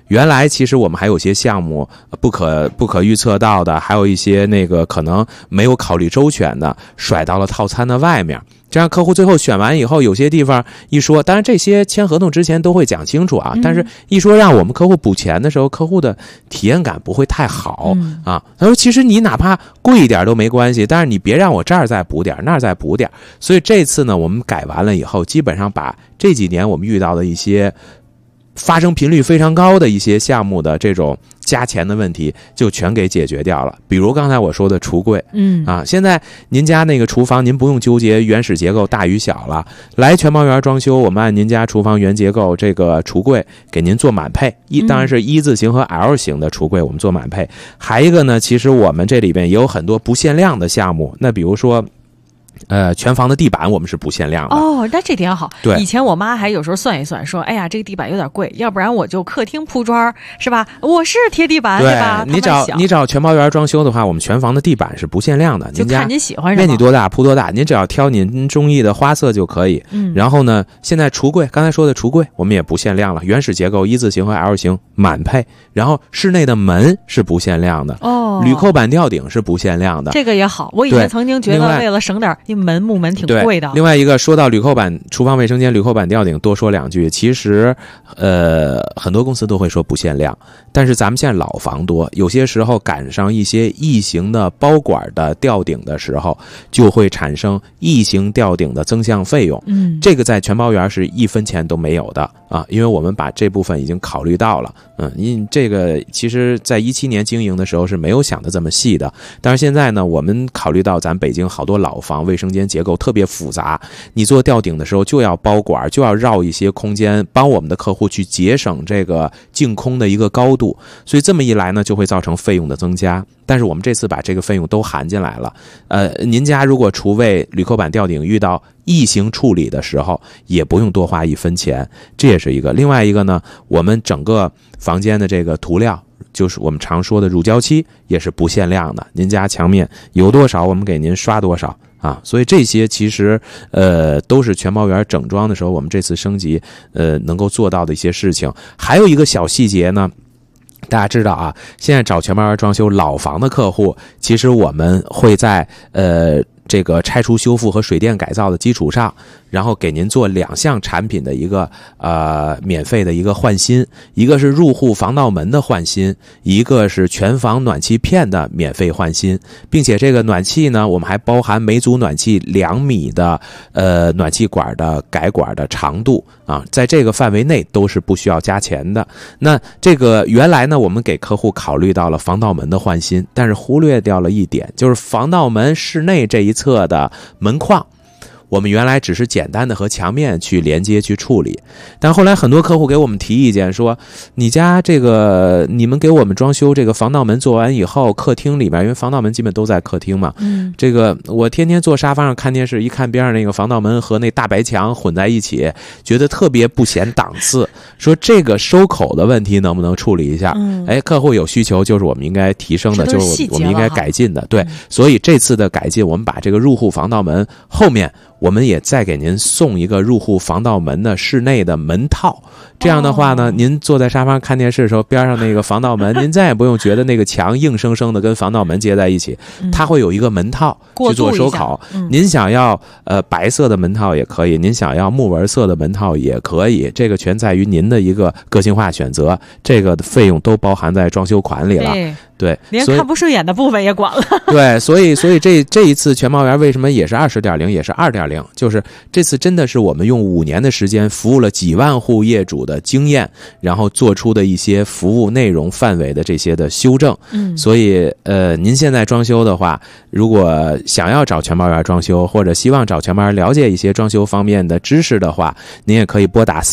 原来其实我们还有些项目不可预测到的，还有一些那个可能没有考虑周全的，甩到了套餐的外面。这样客户最后选完以后，有些地方一说，当然这些签合同之前都会讲清楚啊，但是一说让我们客户补钱的时候，客户的体验感不会太好啊。他说其实你哪怕贵一点都没关系，但是你别让我这儿再补点那儿再补点。所以这次呢我们改完了以后，基本上把这几年我们遇到的一些发生频率非常高的一些项目的这种加钱的问题就全给解决掉了。比如刚才我说的橱柜，现在您家那个厨房您不用纠结原始结构大与小了，来全包园装修，我们按您家厨房原结构这个橱柜给您做满配，当然是一字形和 L 型的橱柜我们做满配。还一个呢，其实我们这里边也有很多不限量的项目，那比如说全房的地板我们是不限量的哦，那这点好。 对， 以前我妈还有时候算一算，说，哎呀，这个地板有点贵，要不然我就客厅铺砖，是吧？我是贴地板，对吧？ 你找全包园装修的话，我们全房的地板是不限量的， 就看您喜欢什么， 面积多大铺多大，您只要挑您中意的花色就可以。然后呢，现在橱柜，刚才说的橱柜我们也不限量了，原始结构一字形和 L 型满配，然后室内的门是不限量的，铝扣板吊顶是不限量的， 这个也好。我以前曾经觉得为了省点木门挺贵的。 另外一个说到铝扣板厨房卫生间铝扣板吊顶，多说两句，其实很多公司都会说不限量，但是咱们现在老房多，有些时候赶上一些异形的包管的吊顶的时候，就会产生异形吊顶的增项费用。这个在全包园是1分钱都没有的啊，因为我们把这部分已经考虑到了。这个其实在17年经营的时候是没有想的这么细的，但是现在呢，我们考虑到咱北京好多老房卫生间结构特别复杂，你做吊顶的时候就要包管，就要绕一些空间，帮我们的客户去节省这个净空的一个高度，所以这么一来呢，就会造成费用的增加。但是我们这次把这个费用都含进来了。您家如果厨卫铝扣板吊顶遇到异形处理的时候，也不用多花1分钱，这也是一个。另外一个呢，我们整个房间的这个涂料，就是我们常说的乳胶漆，也是不限量的，您家墙面有多少我们给您刷多少啊。所以这些其实都是全包园整装的时候我们这次升级能够做到的一些事情。还有一个小细节呢，大家知道啊，现在找全包园装修老房的客户，其实我们会在这个拆除修复和水电改造的基础上，然后给您做2项产品的一个免费的一个换新，一个是入户防盗门的换新，一个是全房暖气片的免费换新，并且这个暖气呢，我们还包含每组暖气2米的暖气管的改管的长度啊，在这个范围内都是不需要加钱的。那这个原来呢，我们给客户考虑到了防盗门的换新，但是忽略掉了一点，就是防盗门室内这一侧的门框，我们原来只是简单的和墙面去连接去处理，但后来很多客户给我们提意见说，你家这个你们给我们装修这个防盗门做完以后，客厅里面因为防盗门基本都在客厅嘛，这个我天天坐沙发上看电视，一看边上那个防盗门和那大白墙混在一起，觉得特别不显档次，说这个收口的问题能不能处理一下？客户有需求，就是我们应该提升的，就是我们应该改进的。对，所以这次的改进，我们把这个入户防盗门后面我们也再给您送一个入户防盗门的室内的门套，这样的话呢，您坐在沙发上看电视的时候，边上那个防盗门，您再也不用觉得那个墙硬生生的跟防盗门接在一起，它会有一个门套去做收口。您想要白色的门套也可以，您想要木纹色的门套也可以，这个全在于您的一个个性化选择，这个的费用都包含在装修款里了。对， 连看不顺眼的部分也管了。 对，所以这一次全包园为什么也是20.0，也是2.0，就是这次真的是我们用5年的时间服务了几万户业主的经验，然后做出的一些服务内容范围的这些的修正。所以您现在装修的话，如果想要找全包园装修，或者希望找全包园了解一些装修方面的知识的话，您也可以拨打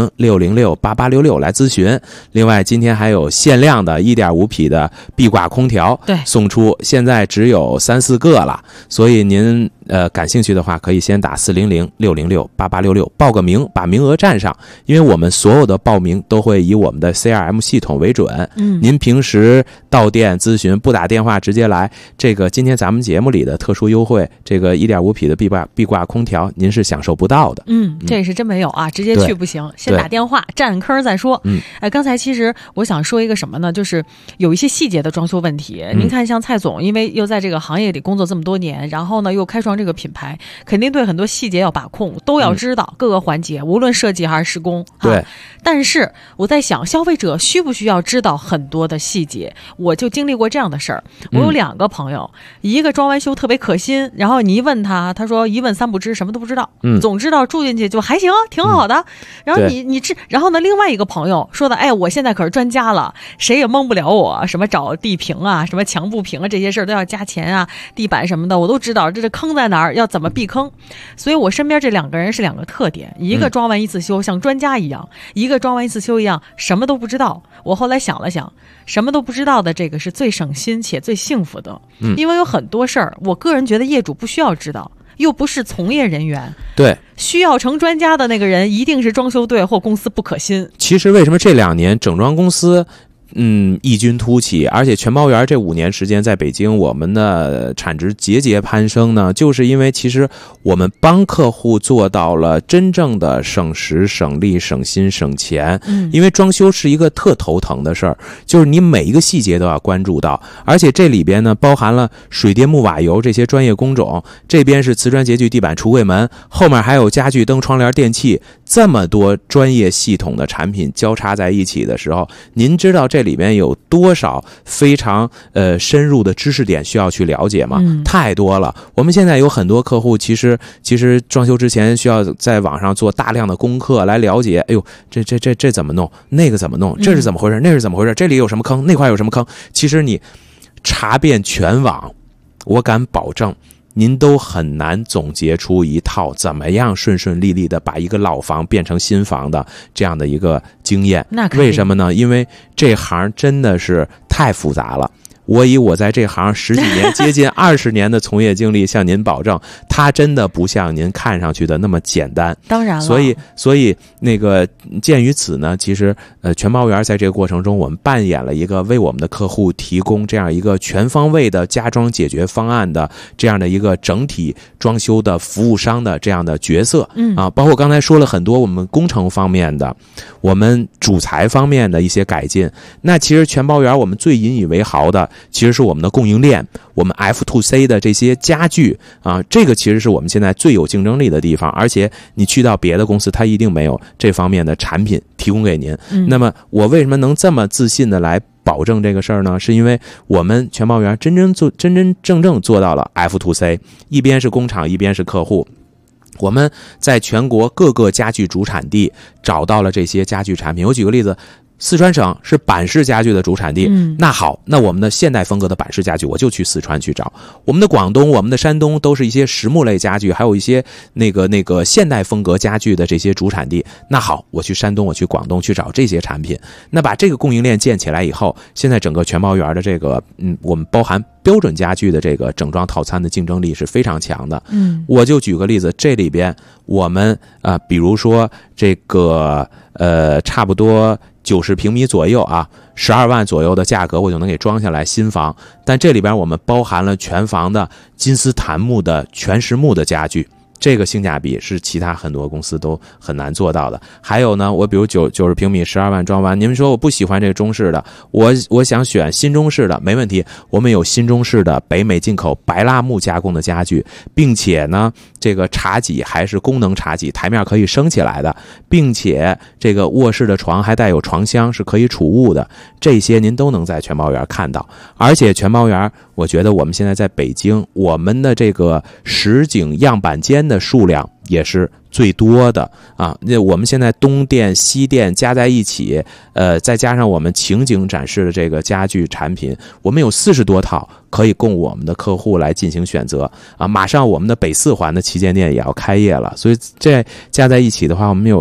400-606-8866来咨询。另外今天还有限量的 1.5 匹的壁挂空调，对，送出，现在只有3-4个了，所以您感兴趣的话，可以先打400-606-8866报个名，把名额占上，因为我们所有的报名都会以我们的 CRM 系统为准。您平时到店咨询不打电话直接来，这个今天咱们节目里的特殊优惠，这个 1.5 匹的壁挂空调您是享受不到的。 这是真没有啊，直接去不行，先打电话占坑再说。刚才其实我想说一个什么呢，就是有一些细节的装修问题。您看像蔡总，因为又在这个行业里工作这么多年，然后呢又开创这个品牌，肯定对很多细节要把控，都要知道各个环节，无论设计还是施工。 对。 但是我在想，消费者需不需要知道很多的细节？我就经历过这样的事儿。我有2个朋友，一个装完修特别可心，然后你一问他说一问3不知，什么都不知道。总知道住进去就还行，挺好的。然后然后呢，另外一个朋友说的，哎，我现在可是专家了，谁也蒙不了我，什么找地平啊，什么墙不平啊，这些事儿都要加钱啊，地板什么的我都知道，这坑在哪儿，要怎么避坑。所以我身边这2个人是2个特点，一个装完一次修像专家一样，一个装完一次修一样什么都不知道。我后来想了想，什么都不知道的这个是最省心且最幸福的。因为有很多事儿，我个人觉得业主不需要知道，又不是从业人员。 对， 需要成专家的那个人一定是装修队或公司不可信。 其实为什么这2年整装公司异军突起，而且全包园这5年时间在北京我们的产值节节攀升呢？就是因为其实我们帮客户做到了真正的省时省力省心省钱。因为装修是一个特头疼的事儿，就是你每一个细节都要关注到，而且这里边呢包含了水电木瓦油这些专业工种，这边是瓷砖洁具地板橱柜门，后面还有家具灯窗帘电器，这么多专业系统的产品交叉在一起的时候，您知道这里面有多少非常深入的知识点需要去了解吗？太多了。我们现在有很多客户其实装修之前需要在网上做大量的功课来了解，哎呦，这怎么弄，那个怎么弄，这是怎么回事，那是怎么回事，这里有什么坑，那块有什么坑。其实你查遍全网，我敢保证您都很难总结出一套怎么样顺顺利利的把一个老房变成新房的这样的一个经验。为什么呢？因为这行真的是太复杂了。我以我在这行10几年接近20年的从业经历向您保证，它真的不像您看上去的那么简单。 当然了， 所以那个鉴于此呢，其实全包园在这个过程中，我们扮演了一个为我们的客户提供这样一个全方位的家装解决方案的这样的一个整体装修的服务商的这样的角色。包括刚才说了很多我们工程方面的，我们主材方面的一些改进。那其实全包园我们最引以为豪的其实是我们的供应链，我们 F2C 的这些家具啊，这个其实是我们现在最有竞争力的地方，而且你去到别的公司，它一定没有这方面的产品提供给您。那么我为什么能这么自信的来保证这个事儿呢？是因为我们全包园真正做到了 F2C， 一边是工厂，一边是客户。我们在全国各个家具主产地找到了这些家具产品。我举个例子，四川省是板式家具的主产地，那好，那我们的现代风格的板式家具我就去四川去找。我们的广东、我们的山东都是一些实木类家具，还有一些那个现代风格家具的这些主产地，那好，我去山东，我去广东去找这些产品。那把这个供应链建起来以后，现在整个全包园的这个我们包含标准家具的这个整装套餐的竞争力是非常强的。我就举个例子，这里边我们比如说这个差不多90平米左右啊，12万左右的价格我就能给装下来新房。但这里边我们包含了全房的金丝檀木的全实木的家具，这个性价比是其他很多公司都很难做到的。还有呢，我比如90平米12万装完，你们说我不喜欢这个中式的，我想选新中式的，没问题，我们有新中式的北美进口白蜡木加工的家具，并且呢这个茶几还是功能茶几，台面可以升起来的，并且这个卧室的床还带有床箱，是可以储物的，这些您都能在全包园看到。而且全包园我觉得我们现在在北京，我们的这个实景样板间的数量也是最多的啊！那我们现在东店西店加在一起，再加上我们情景展示的这个家具产品，我们有40多套可以供我们的客户来进行选择啊！马上我们的北4环的旗舰店也要开业了，所以这加在一起的话，我们有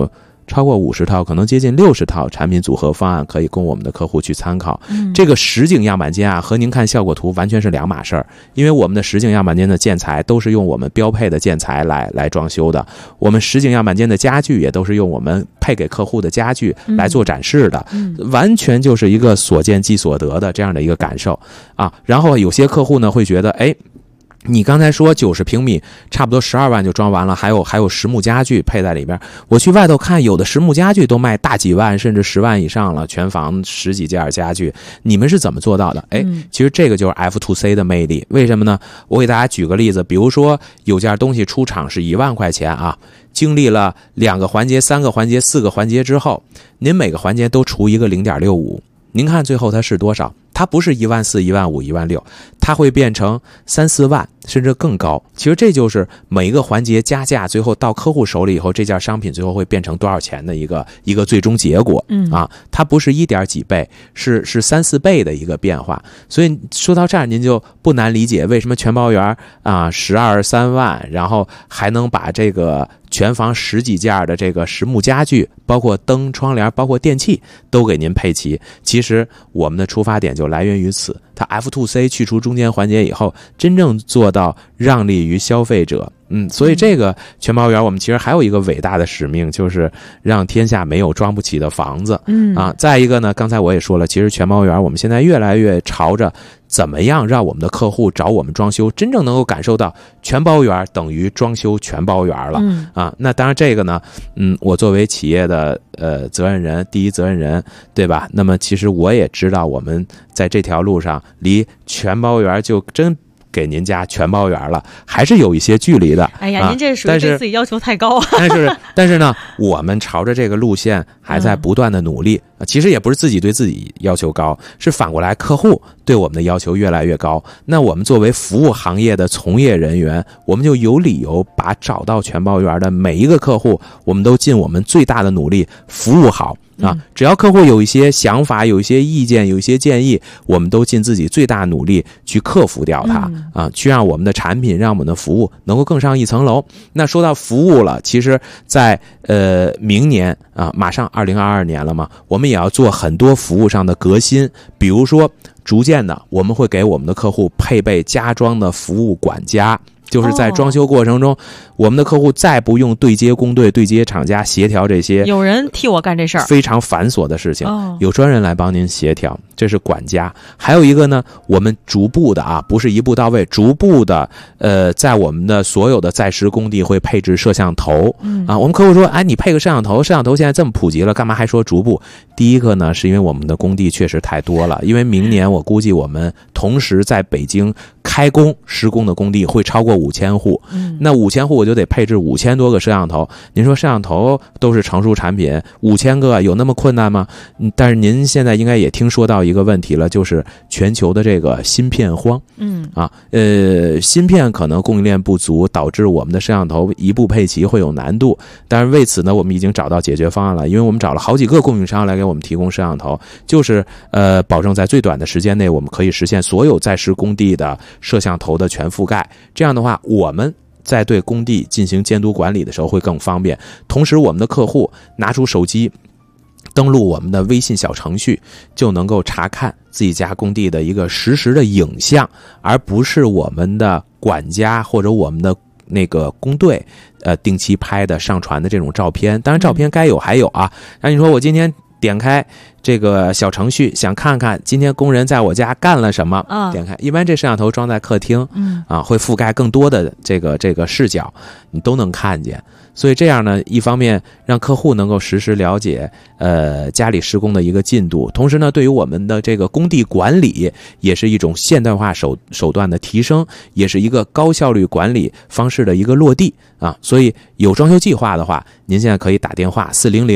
超过50套，可能接近60套产品组合方案可以供我们的客户去参考。这个实景样板间啊，和您看效果图完全是两码事儿，因为我们的实景样板间的建材都是用我们标配的建材来装修的，我们实景样板间的家具也都是用我们配给客户的家具来做展示的，完全就是一个所见即所得的这样的一个感受啊。然后有些客户呢会觉得，哎，你刚才说90平米差不多12万就装完了，还有实木家具配在里边。我去外头看，有的实木家具都卖大几万甚至10万以上了，全房10几件家具，你们是怎么做到的？哎，其实这个就是 F2C 的魅力。为什么呢？我给大家举个例子，比如说有件东西出厂是1万块钱啊，经历了2个环节、3个环节、4个环节之后，您每个环节都除一个0.65，您看最后它是多少？它不是1万4、1万5、1万6，它会变成3、4万甚至更高。其实这就是每一个环节加价，最后到客户手里以后，这件商品最后会变成多少钱的一个最终结果啊！它不是1点几倍，是3、4倍的一个变化。所以说到这儿，您就不难理解为什么全包圆啊12、3万，然后还能把这个全房10几件的这个实木家具，包括灯、窗帘、包括电器都给您配齐。其实我们的出发点就来源于此，它 F2C 去除中间环节以后，真正做到让利于消费者。所以这个全包圆我们其实还有一个伟大的使命，就是让天下没有装不起的房子。再一个呢，刚才我也说了，其实全包圆我们现在越来越朝着怎么样让我们的客户找我们装修，真正能够感受到全包圆等于装修全包圆了啊。那当然这个呢，我作为企业的责任人，第一责任人，对吧？那么其实我也知道我们在这条路上离全包圆就真给您家全包圆了，还是有一些距离的。 哎呀，您这属于对自己要求太高啊！ 但是呢，我们朝着这个路线还在不断的努力。其实也不是自己对自己要求高，是反过来客户对我们的要求越来越高。那我们作为服务行业的从业人员，我们就有理由把找到全包圆的每一个客户，我们都尽我们最大的努力服务好。只要客户有一些想法、有一些意见、有一些建议，我们都尽自己最大努力去克服掉它去让我们的产品、让我们的服务能够更上一层楼。那说到服务了，其实在明年马上2022年了嘛，我们也要做很多服务上的革新，比如说逐渐的我们会给我们的客户配备家装的服务管家。就是在装修过程中，我们的客户再不用对接工队、对接厂家协调这些， 有人替我干这事儿， 非常繁琐的事情，有专人来帮您协调，这是管家。还有一个呢，我们逐步的不是一步到位，逐步的在我们的所有的在施工地会配置摄像头我们客户说，哎，你配个摄像头，摄像头现在这么普及了，干嘛还说逐步？第一个呢，是因为我们的工地确实太多了，因为明年我估计我们同时在北京开工施工的工地会超过5000户，那5000户我就得配置5000多个摄像头。您说摄像头都是成熟产品，5000个有那么困难吗？但是您现在应该也听说到一个问题了，就是全球的这个芯片荒。芯片可能供应链不足，导致我们的摄像头一步配齐会有难度。但是为此呢，我们已经找到解决方案了，因为我们找了好几个供应商来给我们提供摄像头，就是保证在最短的时间内，我们可以实现所有在施工地的摄像头的全覆盖。这样的话，我们在对工地进行监督管理的时候会更方便。同时，我们的客户拿出手机，登录我们的微信小程序，就能够查看自己家工地的一个实时的影像，而不是我们的管家或者我们的那个工队定期拍的上传的这种照片。当然照片该有还有那你说我今天点开这个小程序，想看看今天工人在我家干了什么，点开，一般这摄像头装在客厅，会覆盖更多的这个视角，你都能看见。所以这样呢，一方面让客户能够实时了解家里施工的一个进度，同时呢，对于我们的这个工地管理也是一种现代化手段的提升，也是一个高效率管理方式的一个落地所以有装修计划的话，您现在可以打电话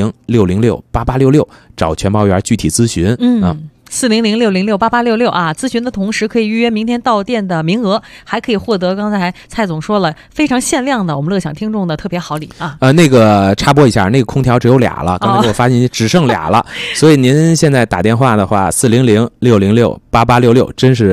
400-606-8866找全包圆具体咨询 400-606-8866咨询的同时可以预约明天到店的名额，还可以获得刚才蔡总说了非常限量的我们乐享听众的特别好礼那个插播一下，那个空调只有俩了，刚才给我发信息只剩俩了，所以您现在打电话的话400-606-8866真是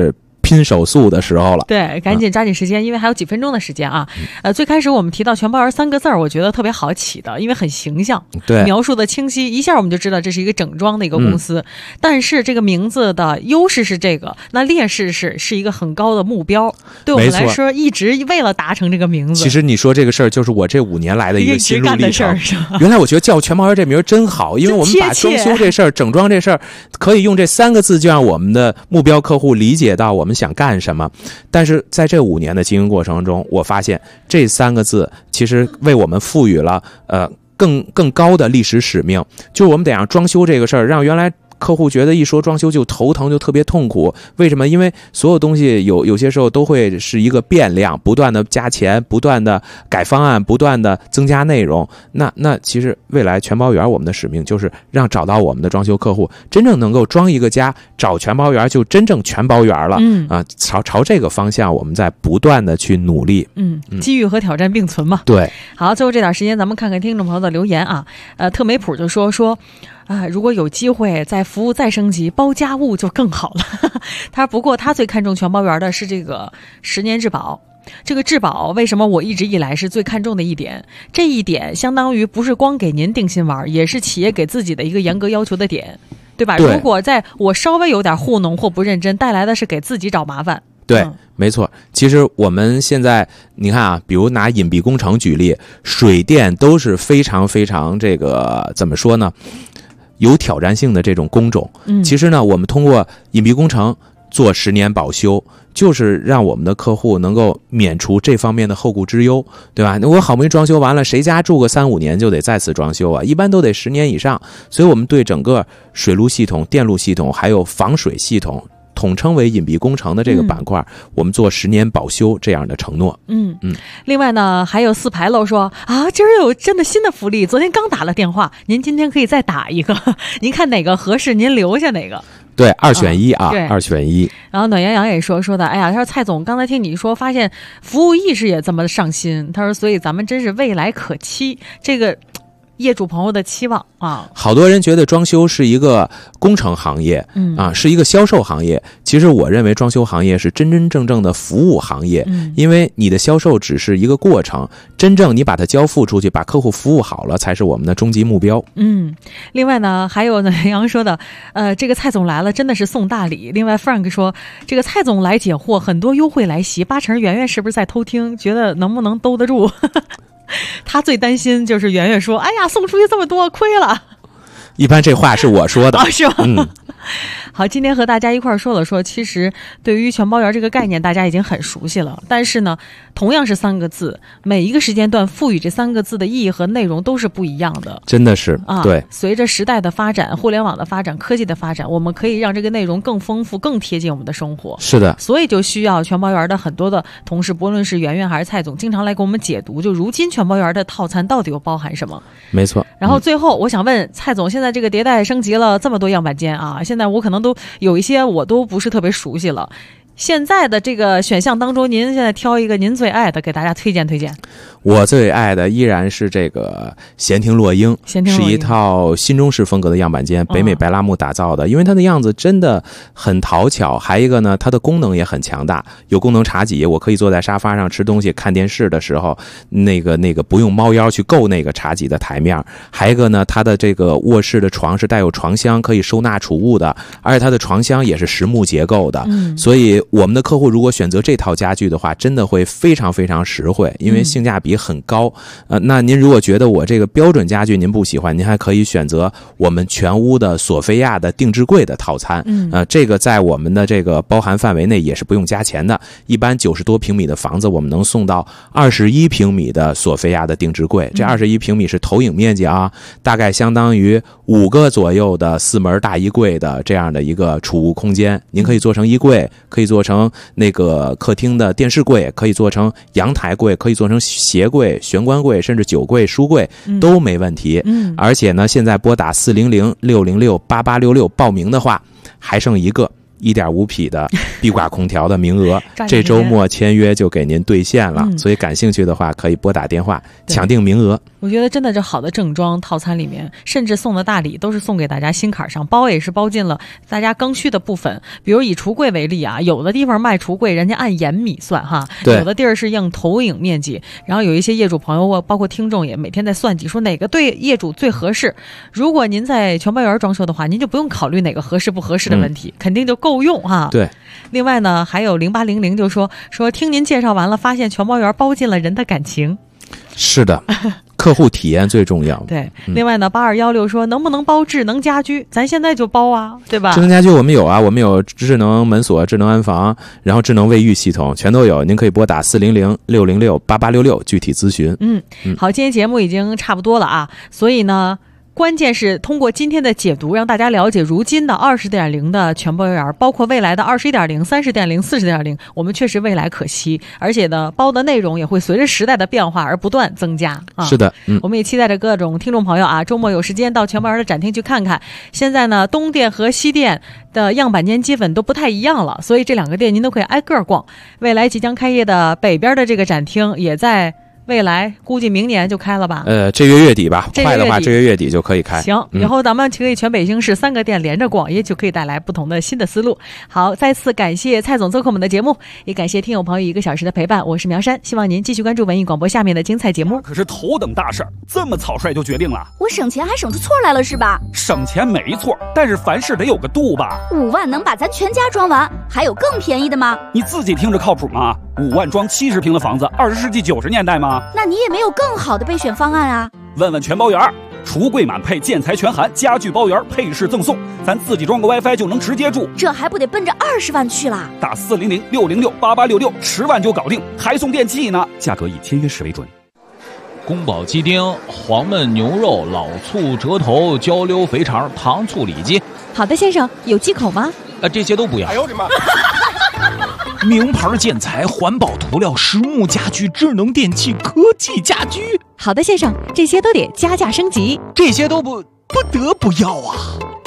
拼手速的时候了。 对，赶紧抓紧时间，因为还有几分钟的时间啊。最开始我们提到全包园3个字儿，我觉得特别好起的，因为很形象， 对， 描述的清晰，一下我们就知道这是一个整装的一个公司。但是这个名字的优势是这个，那劣势是一个很高的目标，对我们来说一直为了达成这个名字。 其实你说这个事儿，就是我这5年来的一个心路历程。原来我觉得叫全包园这名真好，因为我们把装修这事儿、整装这事儿，可以用这3个字就让我们的目标客户理解到我们想干什么。但是在这5年的经营过程中，我发现这3个字其实为我们赋予了更高的历史使命，就是我们得让装修这个事儿，让原来客户觉得一说装修就头疼，就特别痛苦。为什么？因为所有东西有些时候都会是一个变量，不断的加钱，不断的改方案，不断的增加内容。那其实未来全包园我们的使命就是让找到我们的装修客户真正能够装一个家，找全包园就真正全包园了。朝这个方向我们在不断的去努力。 机遇和挑战并存嘛。 对。好， 最后这点时间咱们看看听众朋友的留言啊。特美普就说如果有机会在服务再升级，包家务就更好了。不过他最看重全包园的是这个10年质保。这个质保为什么我一直以来是最看重的一点？这一点相当于不是光给您定心丸，也是企业给自己的一个严格要求的点，对吧？如果在我稍微有点糊弄或不认真，带来的是给自己找麻烦。 对，没错。其实我们现在你看啊，比如拿隐蔽工程举例，水电都是非常非常这个怎么说呢？有挑战性的这种工种。其实呢，我们通过隐蔽工程做10年保修，就是让我们的客户能够免除这方面的后顾之忧，对吧？我好不容易装修完了，谁家住个3-5年就得再次装修啊？一般都得10年以上。所以我们对整个水路系统、电路系统还有防水系统，统称为隐蔽工程的这个板块，我们做10年保修这样的承诺。 另外呢，还有4牌楼说今儿有真的新的福利，昨天刚打了电话，您今天可以再打一个，您看哪个合适，您留下哪个。 对，2选1啊，2选1。 然后暖洋洋也说的，他说蔡总，刚才听你说，发现服务意识也这么上心，他说所以咱们真是未来可期。这个业主朋友的期望啊， 好多人觉得装修是一个工程行业，是一个销售行业。其实我认为装修行业是真真正正的服务行业，因为你的销售只是一个过程，真正你把它交付出去，把客户服务好了，才是我们的终极目标。 另外呢，还有呢，杨说的，这个蔡总来了，真的是送大礼。另外 Frank 说，这个蔡总来解惑，很多优惠来袭，8成圆圆是不是在偷听？觉得能不能兜得住？他最担心就是圆圆说，哎呀，送出去这么多，亏了。 一般这话是我说的。 是吗？好，今天和大家一块儿说，其实对于全包园这个概念大家已经很熟悉了，但是呢，同样是3个字，每一个时间段赋予这3个字的意义和内容都是不一样的。 真的是对。 随着时代的发展，互联网的发展，科技的发展，我们可以让这个内容更丰富，更贴近我们的生活。 是的。 所以就需要全包园的很多的同事，不论是圆圆还是蔡总，经常来给我们解读，就如今全包园的套餐到底又包含什么。 没错。 然后最后我想问蔡总，现在这个迭代升级了这么多样板间啊，现在我可能都有一些我都不是特别熟悉了。现在的这个选项当中，您现在挑一个您最爱的，给大家推荐推荐。 我最爱的依然是这个闲庭落英，是一套新中式风格的样板间，北美白蜡木打造的，因为它的样子真的很讨巧。还一个呢，它的功能也很强大，有功能茶几，我可以坐在沙发上吃东西看电视的时候，那个不用猫腰去够那个茶几的台面。还一个呢，它的这个卧室的床是带有床箱，可以收纳储物的，而且它的床箱也是实木结构的，所以我们的客户如果选择这套家具的话，真的会非常非常实惠，因为性价比很高。那您如果觉得我这个标准家具您不喜欢，您还可以选择我们全屋的索菲亚的定制柜的套餐。这个在我们的这个包含范围内也是不用加钱的。一般90多平米的房子，我们能送到21平米的索菲亚的定制柜。这21平米是投影面积啊，大概相当于5个左右的4门大衣柜的这样的一个储物空间。您可以做成衣柜，可以做成那个客厅的电视柜，可以做成阳台柜，可以做成鞋柜、玄关柜，甚至酒柜、书柜都没问题。而且呢，现在拨打400-606-8866报名的话，还剩一个 1.5匹的壁挂空调的名额，这周末签约就给您兑现了。所以感兴趣的话，可以拨打电话抢定名额。 我觉得真的这好的正装套餐里面，甚至送的大礼都是送给大家心坎上，包也是包进了大家刚需的部分。比如以橱柜为例啊，有的地方卖橱柜，人家按延米算哈，有的地儿是用投影面积。然后有一些业主朋友包括听众也每天在算计，说哪个对业主最合适。如果您在全包园装修的话，您就不用考虑哪个合适不合适的问题，肯定就够用哈。 对。 另外呢，还有0800就说听您介绍完了，发现全包园包进了人的感情。 是的。客户体验最重要。 对，另外呢，8216说能不能包智能家居？咱现在就包啊，对吧？ 智能家居我们有啊，我们有智能门锁、智能安防，然后智能卫浴系统全都有。您可以拨打400-606-8866具体咨询。 好，今天节目已经差不多了啊，所以呢，关键是通过今天的解读，让大家了解如今的20.0的全包园，包括未来的21.0、30.0、40.0，我们确实未来可期，而且呢，包的内容也会随着时代的变化而不断增加啊。 是的， 我们也期待着各种听众朋友啊，周末有时间到全包园的展厅去看看。现在呢，东店和西店的样板间基本都不太一样了，所以这两个店您都可以挨个逛。未来即将开业的北边的这个展厅也在。未来估计明年就开了吧？ 这月月底吧，快的话这月底就可以开。 行，以后咱们可以全北京市3个店连着逛，也就可以带来不同的新的思路。好，再次感谢蔡总做客我们的节目，也感谢听友朋友1个小时的陪伴。我是苗山，希望您继续关注文艺广播下面的精彩节目。 可是头等大事儿，这么草率就决定了？ 我省钱还省出错来了是吧？ 省钱没错，但是凡事得有个度吧。 5万能把咱全家装完，还有更便宜的吗？ 你自己听着靠谱吗？5万装70平的房子，20世纪90年代吗？ 那你也没有更好的备选方案啊？ 问问全包园，橱柜满配，建材全含，家具包圆，配饰赠送，咱自己装个 WiFi 就能直接住， 这还不得奔着20万去了？ 打400-606-8866，10万就搞定，还送电器呢，价格以签约时为准。 宫保鸡丁、黄焖牛肉、老醋、折头、焦溜肥肠、糖醋里脊。 好的，先生，有忌口吗？ 这些都不要。 哎呦我的妈！ 名牌建材、环保涂料、实木家居、智能电器、科技家居。 好的，先生，这些都得加价升级。 这些都不得不要啊！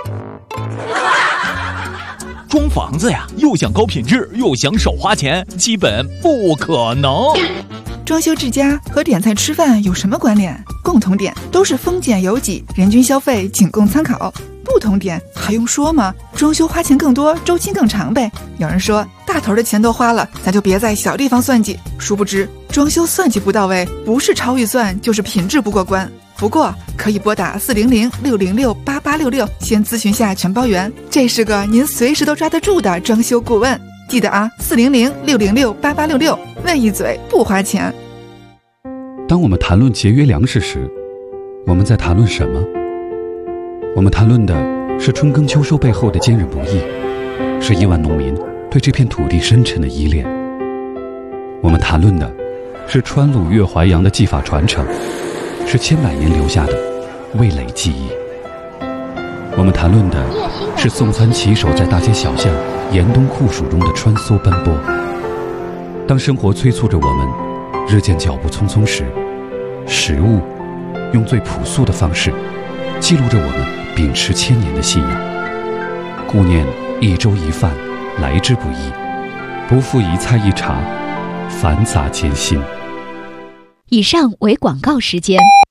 装房子呀，又想高品质，又想少花钱，基本不可能。 装修之家和点菜吃饭有什么关联？共同点都是丰俭由己，人均消费仅供参考。不同点还用说吗？装修花钱更多，周期更长呗。有人说大头的钱都花了，咱就别在小地方算计。殊不知装修算计不到位，不是超预算就是品质不过关。不过可以拨打400-606-8866先咨询下全包园，这是个您随时都抓得住的装修顾问。记得啊，400-606-8866，问一嘴不花钱。 当我们谈论节约粮食时，我们在谈论什么？我们谈论的是春耕秋收背后的坚韧不易，是亿万农民对这片土地深沉的依恋。我们谈论的是川鲁粤淮扬的技法传承，是千百年留下的味蕾记忆。我们谈论的是送餐骑手在大街小巷严冬酷暑中的穿梭奔波。当生活催促着我们日渐脚步匆匆时，食物用最朴素的方式记录着我们秉持千年的信仰。顾念一粥一饭来之不易，不负一菜一茶繁杂艰辛。 以上为广告时间。